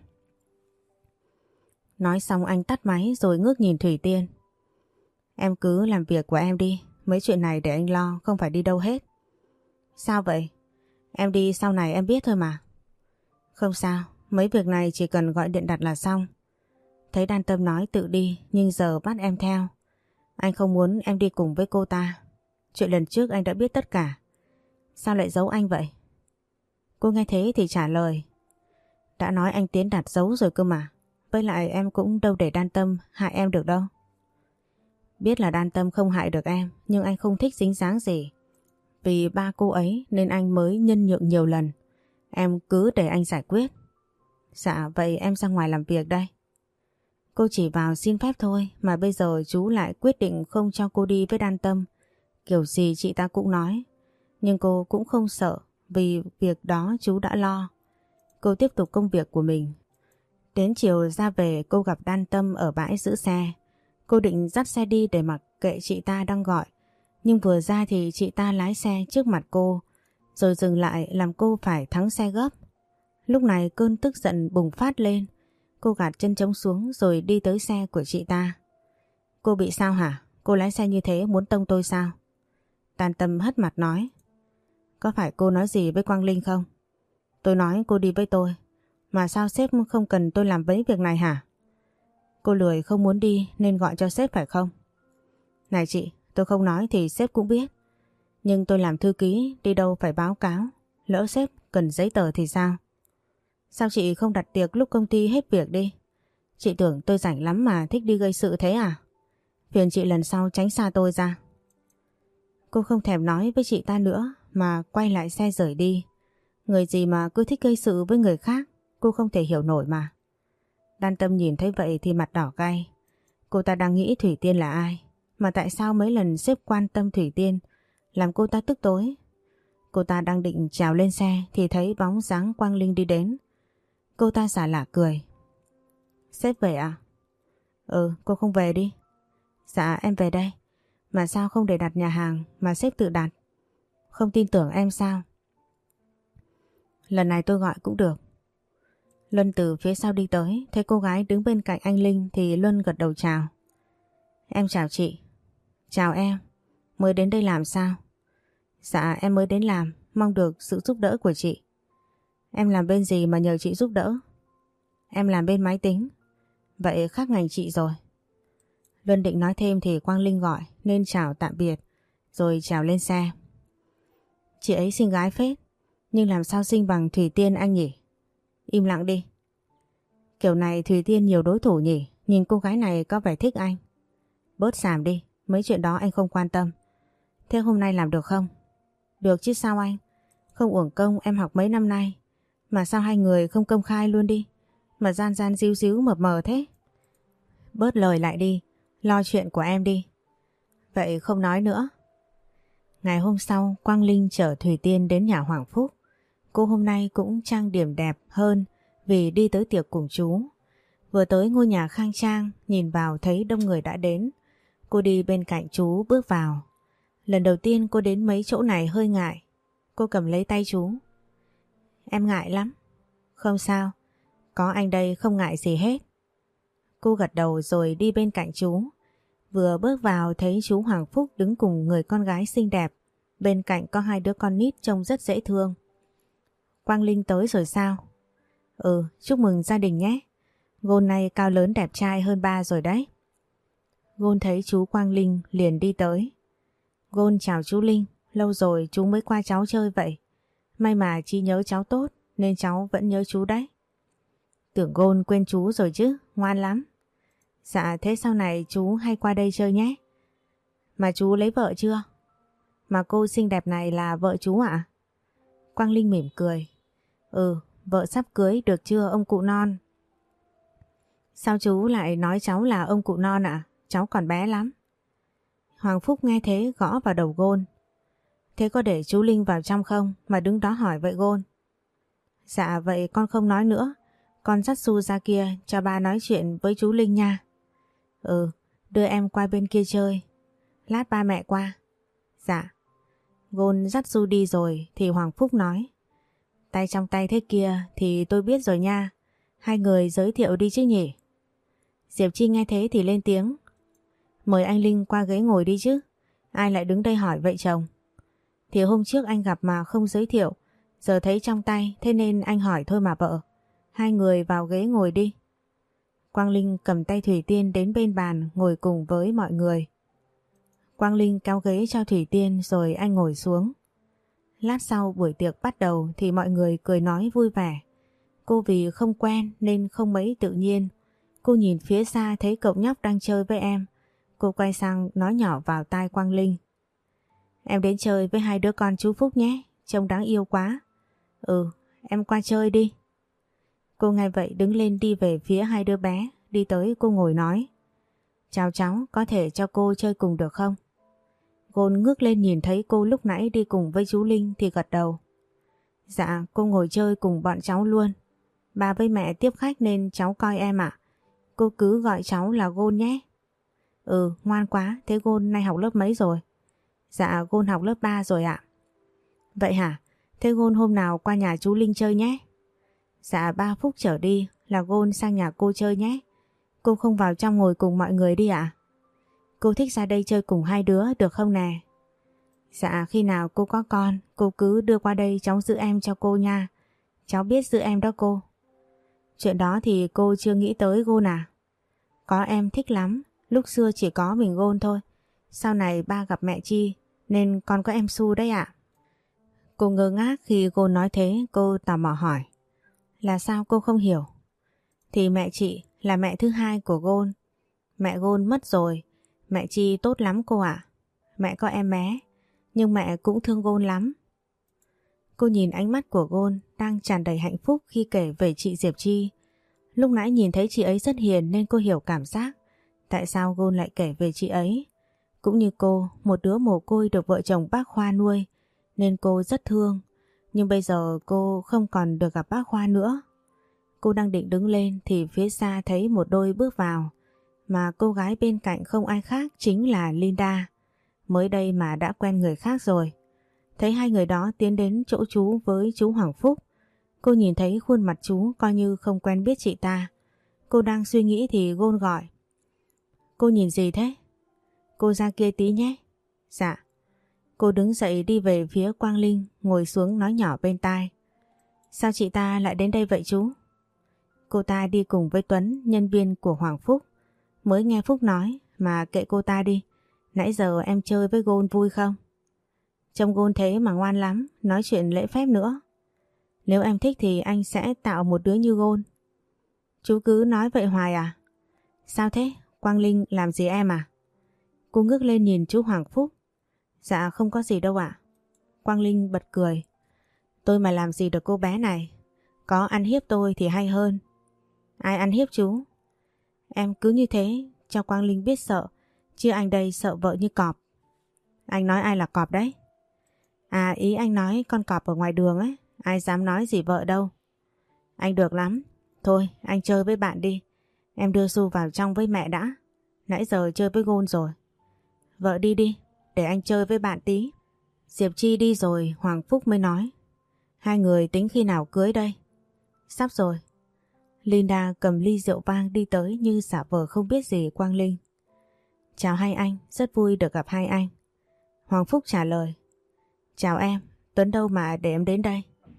Nói xong anh tắt máy rồi ngước nhìn Thủy Tiên. Em cứ làm việc của em đi, mấy chuyện này để anh lo, không phải đi đâu hết. Sao vậy? Em đi sau này em biết thôi mà. Không sao, mấy việc này chỉ cần gọi điện đặt là xong. Thấy Đan Tâm nói tự đi nhưng giờ bắt em theo. Anh không muốn em đi cùng với cô ta. Chuyện lần trước anh đã biết tất cả. Sao lại giấu anh vậy? Cô nghe thế thì trả lời. Đã nói anh Tiến Đạt giấu rồi cơ mà. Với lại em cũng đâu để Đan Tâm hại em được đâu. Biết là Đan Tâm không hại được em, nhưng anh không thích dính dáng gì. Vì ba cô ấy nên anh mới nhân nhượng nhiều lần. Em cứ để anh giải quyết. Dạ vậy em ra ngoài làm việc đây. Cô chỉ vào xin phép thôi mà bây giờ chú lại quyết định không cho cô đi với Đan Tâm. Kiểu gì chị ta cũng nói. Nhưng cô cũng không sợ vì việc đó chú đã lo. Cô tiếp tục công việc của mình. Đến chiều ra về cô gặp Đan Tâm ở bãi giữ xe. Cô định dắt xe đi để mặc kệ chị ta đang gọi. Nhưng vừa ra thì chị ta lái xe trước mặt cô. Rồi dừng lại làm cô phải thắng xe gấp. Lúc này cơn tức giận bùng phát lên. Cô gạt chân trống xuống rồi đi tới xe của chị ta. Cô bị sao hả? Cô lái xe như thế muốn tông tôi sao? Đan Tâm hất mặt nói. Có phải cô nói gì với Quang Linh không? Tôi nói cô đi với tôi. Mà sao sếp không cần tôi làm mấy việc này hả? Cô lười không muốn đi nên gọi cho sếp phải không? Này chị, tôi không nói thì sếp cũng biết. Nhưng tôi làm thư ký đi đâu phải báo cáo. Lỡ sếp cần giấy tờ thì sao? Sao chị không đặt tiệc lúc công ty hết việc đi? Chị tưởng tôi rảnh lắm mà thích đi gây sự thế à? Phiền chị lần sau tránh xa tôi ra. Cô không thèm nói với chị ta nữa mà quay lại xe rời đi. Người gì mà cứ thích gây sự với người khác, cô không thể hiểu nổi mà. Đan Tâm nhìn thấy vậy thì mặt đỏ gay. Cô ta đang nghĩ Thủy Tiên là ai? Mà tại sao mấy lần sếp quan tâm Thủy Tiên làm cô ta tức tối? Cô ta đang định trèo lên xe thì thấy bóng dáng Quang Linh đi đến. Cô ta xả lả cười. Sếp về à? Ừ, cô không về đi. Dạ em về đây. Mà sao không để đặt nhà hàng mà sếp tự đặt? Không tin tưởng em sao? Lần này tôi gọi cũng được. Luân từ phía sau đi tới, thấy cô gái đứng bên cạnh anh Linh thì Luân gật đầu chào. Em chào chị. Chào em. Mới đến đây làm sao? Dạ em mới đến làm, mong được sự giúp đỡ của chị. Em làm bên gì mà nhờ chị giúp đỡ? Em làm bên máy tính. Vậy khác ngành chị rồi. Luân định nói thêm thì Quang Linh gọi nên chào tạm biệt rồi trèo lên xe. Chị ấy xinh gái phết, nhưng làm sao xinh bằng Thủy Tiên anh nhỉ? Im lặng đi. Kiểu này Thủy Tiên nhiều đối thủ nhỉ, nhìn cô gái này có vẻ thích anh. Bớt xàm đi, mấy chuyện đó anh không quan tâm. Thế hôm nay làm được không? Được chứ sao anh? Không uổng công em học mấy năm nay. Mà sao hai người không công khai luôn đi? Mà gian gian díu díu mập mờ thế? Bớt lời lại đi, lo chuyện của em đi. Vậy không nói nữa. Ngày hôm sau, Quang Linh chở Thủy Tiên đến nhà Hoàng Phúc. Cô hôm nay cũng trang điểm đẹp hơn vì đi tới tiệc cùng chú. Vừa tới ngôi nhà khang trang, nhìn vào thấy đông người đã đến. Cô đi bên cạnh chú bước vào. Lần đầu tiên cô đến mấy chỗ này hơi ngại. Cô cầm lấy tay chú. Em ngại lắm. Không sao, có anh đây không ngại gì hết. Cô gật đầu rồi đi bên cạnh chú. Vừa bước vào thấy chú Hoàng Phúc đứng cùng người con gái xinh đẹp. Bên cạnh có hai đứa con nít trông rất dễ thương. Quang Linh tới rồi sao? Ừ, chúc mừng gia đình nhé. Gôn này cao lớn đẹp trai hơn ba rồi đấy. Gôn thấy chú Quang Linh liền đi tới. Gôn chào chú Linh, lâu rồi chú mới qua cháu chơi vậy. May mà Chi nhớ cháu tốt nên cháu vẫn nhớ chú đấy. Tưởng Gôn quên chú rồi chứ, ngoan lắm. Dạ thế sau này chú hay qua đây chơi nhé. Mà chú lấy vợ chưa? Mà cô xinh đẹp này là vợ chú ạ? Quang Linh mỉm cười. Ừ, vợ sắp cưới được chưa ông cụ non? Sao chú lại nói cháu là ông cụ non ạ? Cháu còn bé lắm. Hoàng Phúc nghe thế gõ vào đầu Gôn. Thế có để chú Linh vào trong không mà đứng đó hỏi vậy Gôn? Dạ vậy con không nói nữa. Con dắt Su ra kia cho ba nói chuyện với chú Linh nha. Ừ, đưa em qua bên kia chơi. Lát ba mẹ qua. Dạ. Gôn dắt Su đi rồi thì Hoàng Phúc nói. Tay trong tay thế kia thì tôi biết rồi nha. Hai người giới thiệu đi chứ nhỉ? Diệp Chi nghe thế thì lên tiếng. Mời anh Linh qua ghế ngồi đi chứ. Ai lại đứng đây hỏi vậy chồng? Thì hôm trước anh gặp mà không giới thiệu. Giờ thấy trong tay thế nên anh hỏi thôi mà vợ. Hai người vào ghế ngồi đi. Quang Linh cầm tay Thủy Tiên đến bên bàn ngồi cùng với mọi người. Quang Linh kéo ghế cho Thủy Tiên rồi anh ngồi xuống. Lát sau buổi tiệc bắt đầu thì mọi người cười nói vui vẻ. Cô vì không quen nên không mấy tự nhiên. Cô nhìn phía xa thấy cậu nhóc đang chơi với em. Cô quay sang nói nhỏ vào tai Quang Linh. Em đến chơi với hai đứa con chú Phúc nhé, trông đáng yêu quá. Ừ, em qua chơi đi. Cô nghe vậy đứng lên đi về phía hai đứa bé, đi tới cô ngồi nói. Chào cháu, có thể cho cô chơi cùng được không? Gôn ngước lên nhìn thấy cô lúc nãy đi cùng với chú Linh thì gật đầu. Dạ, cô ngồi chơi cùng bọn cháu luôn. Ba với mẹ tiếp khách nên cháu coi em ạ. Cô cứ gọi cháu là Gôn nhé. Ừ, ngoan quá, thế Gôn nay học lớp mấy rồi? Dạ, Gôn học lớp ba rồi ạ. Vậy hả? Thế Gôn hôm nào qua nhà chú Linh chơi nhé. Dạ, ba phút trở đi là Gôn sang nhà cô chơi nhé. Cô không vào trong ngồi cùng mọi người đi ạ? Cô thích ra đây chơi cùng hai đứa được không nè? Dạ, khi nào cô có con, cô cứ đưa qua đây cháu giữ em cho cô nha. Cháu biết giữ em đó cô. Chuyện đó thì cô chưa nghĩ tới Gôn à? Có em thích lắm, lúc xưa chỉ có mình Gôn thôi. Sau này ba gặp mẹ Chi nên con có em Su đấy ạ. Cô ngơ ngác khi Gôn nói thế, cô tò mò hỏi. Là sao cô không hiểu? Thì mẹ chị là mẹ thứ hai của Gôn. Mẹ Gôn mất rồi, mẹ Chi tốt lắm cô ạ. Mẹ có em bé, nhưng mẹ cũng thương Gôn lắm. Cô nhìn ánh mắt của Gôn đang tràn đầy hạnh phúc khi kể về chị Diệp Chi. Lúc nãy nhìn thấy chị ấy rất hiền nên cô hiểu cảm giác tại sao Gôn lại kể về chị ấy. Cũng như cô, một đứa mồ côi được vợ chồng bác Khoa nuôi nên cô rất thương. Nhưng bây giờ cô không còn được gặp bác Khoa nữa. Cô đang định đứng lên thì phía xa thấy một đôi bước vào. Mà cô gái bên cạnh không ai khác chính là Linda. Mới đây mà đã quen người khác rồi. Thấy hai người đó tiến đến chỗ chú với chú Hoàng Phúc. Cô nhìn thấy khuôn mặt chú coi như không quen biết chị ta. Cô đang suy nghĩ thì Gôn gọi. Cô nhìn gì thế? Cô ra kia tí nhé. Dạ. Cô đứng dậy đi về phía Quang Linh, ngồi xuống nói nhỏ bên tai. Sao chị ta lại đến đây vậy chú? Cô ta đi cùng với Tuấn, nhân viên của Hoàng Phúc. Mới nghe Phúc nói mà kệ cô ta đi. Nãy giờ em chơi với Gôn vui không? Trông Gôn thế mà ngoan lắm, nói chuyện lễ phép nữa. Nếu em thích thì anh sẽ tạo một đứa như Gôn. Chú cứ nói vậy hoài à? Sao thế? Quang Linh làm gì em à? Cô ngước lên nhìn chú Hoàng Phúc. Dạ không có gì đâu ạ. Quang Linh bật cười. Tôi mà làm gì được cô bé này. Có ăn hiếp tôi thì hay hơn. Ai ăn hiếp chú? Em cứ như thế cho Quang Linh biết sợ. Chứ anh đây sợ vợ như cọp. Anh nói ai là cọp đấy? À, ý anh nói con cọp ở ngoài đường ấy. Ai dám nói gì vợ đâu. Anh được lắm. Thôi anh chơi với bạn đi. Em đưa Su vào trong với mẹ đã. Nãy giờ chơi với Gôn rồi. Vợ đi đi. Để anh chơi với bạn tí. Diệp Chi đi rồi Hoàng Phúc mới nói. Hai người tính khi nào cưới đây? Sắp rồi. Linda cầm ly rượu vang đi tới như giả vờ không biết gì Quang Linh. Chào hai anh, rất vui được gặp hai anh. Hoàng Phúc trả lời. Chào em, Tuấn đâu mà để em đến đây?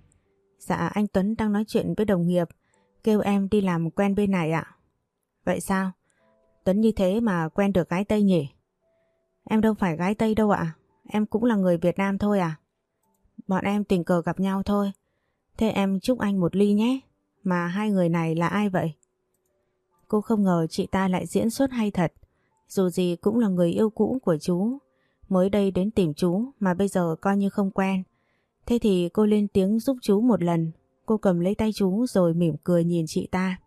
Dạ anh Tuấn đang nói chuyện với đồng nghiệp, kêu em đi làm quen bên này ạ. Vậy sao? Tuấn như thế mà quen được gái Tây nhỉ? Em đâu phải gái Tây đâu ạ, em cũng là người Việt Nam thôi à. Bọn em tình cờ gặp nhau thôi. Thế em chúc anh một ly nhé. Mà hai người này là ai vậy? Cô không ngờ chị ta lại diễn xuất hay thật. Dù gì cũng là người yêu cũ của chú. Mới đây đến tìm chú mà bây giờ coi như không quen. Thế thì cô lên tiếng giúp chú một lần. Cô cầm lấy tay chú rồi mỉm cười nhìn chị ta.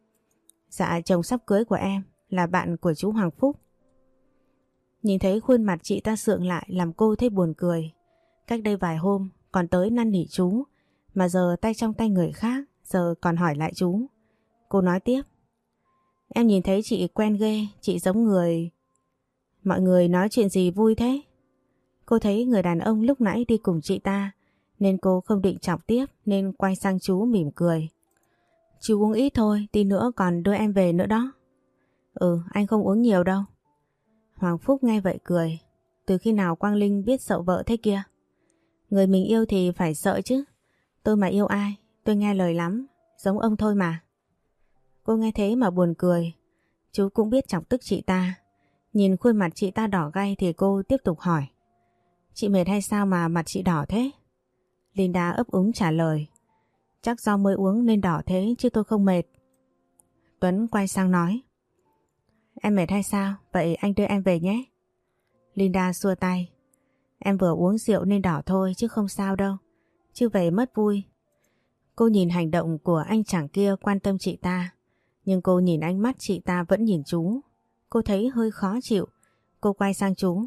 Dạ chồng sắp cưới của em là bạn của chú Hoàng Phúc. Nhìn thấy khuôn mặt chị ta sượng lại làm cô thấy buồn cười. Cách đây vài hôm còn tới năn nỉ chú, mà giờ tay trong tay người khác, giờ còn hỏi lại chú. Cô nói tiếp. Em nhìn thấy chị quen ghê, chị giống người... Mọi người nói chuyện gì vui thế? Cô thấy người đàn ông lúc nãy đi cùng chị ta, nên cô không định chọc tiếp nên quay sang chú mỉm cười. Chú uống ít thôi, tí nữa còn đưa em về nữa đó. Ừ, anh không uống nhiều đâu. Hoàng Phúc nghe vậy cười. Từ khi nào Quang Linh biết sợ vợ thế kia? Người mình yêu thì phải sợ chứ. Tôi mà yêu ai, tôi nghe lời lắm, giống ông thôi mà. Cô nghe thế mà buồn cười. Chú cũng biết chọc tức chị ta. Nhìn khuôn mặt chị ta đỏ gay thì cô tiếp tục hỏi. Chị mệt hay sao mà mặt chị đỏ thế? Linda ấp úng trả lời. Chắc do mới uống nên đỏ thế chứ tôi không mệt. Tuấn quay sang nói. Em mệt hay sao? Vậy anh đưa em về nhé. Linda xua tay. Em vừa uống rượu nên đỏ thôi chứ không sao đâu. Chứ về mất vui. Cô nhìn hành động của anh chàng kia quan tâm chị ta, nhưng cô nhìn ánh mắt chị ta vẫn nhìn chú. Cô thấy hơi khó chịu. Cô quay sang chú.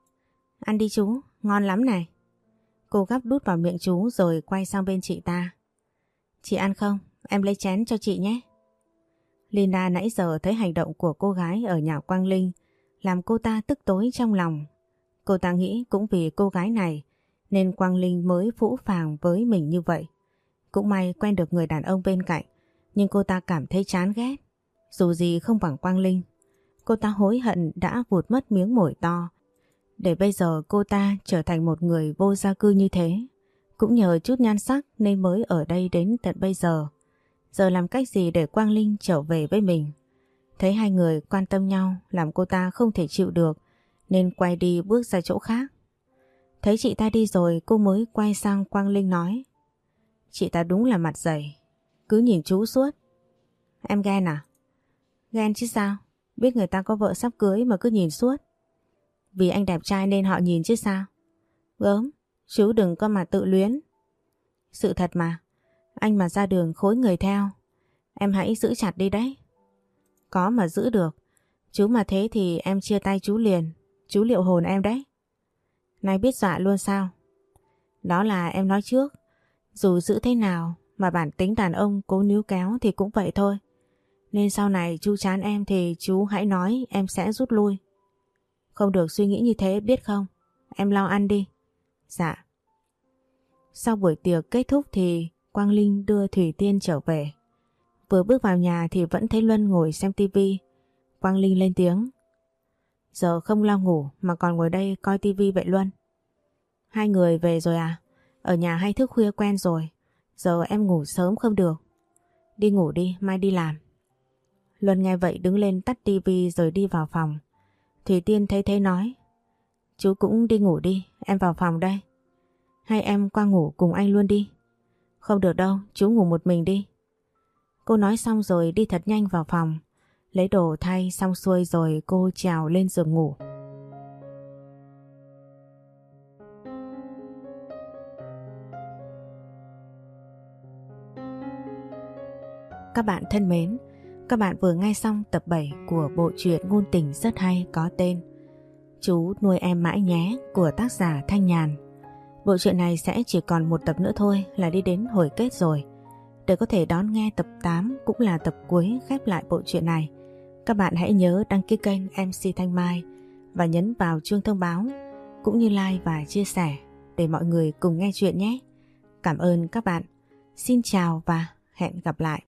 Ăn đi chú, ngon lắm này. Cô gắp đút vào miệng chú rồi quay sang bên chị ta. Chị ăn không? Em lấy chén cho chị nhé. Linda nãy giờ thấy hành động của cô gái ở nhà Quang Linh làm cô ta tức tối trong lòng. Cô ta nghĩ cũng vì cô gái này nên Quang Linh mới phũ phàng với mình như vậy. Cũng may quen được người đàn ông bên cạnh, nhưng cô ta cảm thấy chán ghét. Dù gì không bằng Quang Linh. Cô ta hối hận đã vụt mất miếng mồi to, để bây giờ cô ta trở thành một người vô gia cư như thế. Cũng nhờ chút nhan sắc nên mới ở đây đến tận bây giờ. Giờ làm cách gì để Quang Linh trở về với mình? Thấy hai người quan tâm nhau làm cô ta không thể chịu được, nên quay đi bước ra chỗ khác. Thấy chị ta đi rồi cô mới quay sang Quang Linh nói. Chị ta đúng là mặt dày, cứ nhìn chú suốt. Em ghen à? Ghen chứ sao, biết người ta có vợ sắp cưới mà cứ nhìn suốt. Vì anh đẹp trai nên họ nhìn chứ sao. Gớm, chú đừng có mà tự luyến. Sự thật mà, anh mà ra đường khối người theo. Em hãy giữ chặt đi đấy. Có mà giữ được, chú mà thế thì em chia tay chú liền. Chú liệu hồn em đấy. Này biết dọa luôn sao? Đó là em nói trước. Dù giữ thế nào mà bản tính đàn ông cố níu kéo thì cũng vậy thôi. Nên sau này chú chán em thì chú hãy nói, em sẽ rút lui. Không được suy nghĩ như thế biết không? Em lo ăn đi. Dạ. Sau buổi tiệc kết thúc thì Quang Linh đưa Thủy Tiên trở về. Vừa bước vào nhà thì vẫn thấy Luân ngồi xem tivi. Quang Linh lên tiếng. Giờ không lo ngủ mà còn ngồi đây coi tivi vậy Luân? Hai người về rồi à? Ở nhà hay thức khuya quen rồi. Giờ em ngủ sớm không được. Đi ngủ đi, mai đi làm. Luân nghe vậy đứng lên tắt tivi rồi đi vào phòng. Thủy Tiên thấy thế nói. Chú cũng đi ngủ đi, em vào phòng đây. Hay em qua ngủ cùng anh luôn đi. Không được đâu, chú ngủ một mình đi. Cô nói xong rồi đi thật nhanh vào phòng. Lấy đồ thay xong xuôi rồi cô trèo lên giường ngủ. Các bạn thân mến, các bạn vừa nghe xong tập bảy của bộ truyện ngôn tình rất hay có tên Chú nuôi em mãi nhé của tác giả Thanh Nhàn. Bộ truyện này sẽ chỉ còn một tập nữa thôi là đi đến hồi kết rồi. Để có thể đón nghe tập tám cũng là tập cuối khép lại bộ truyện này, các bạn hãy nhớ đăng ký kênh em xê Thanh Mai và nhấn vào chuông thông báo cũng như like và chia sẻ để mọi người cùng nghe chuyện nhé. Cảm ơn các bạn. Xin chào và hẹn gặp lại.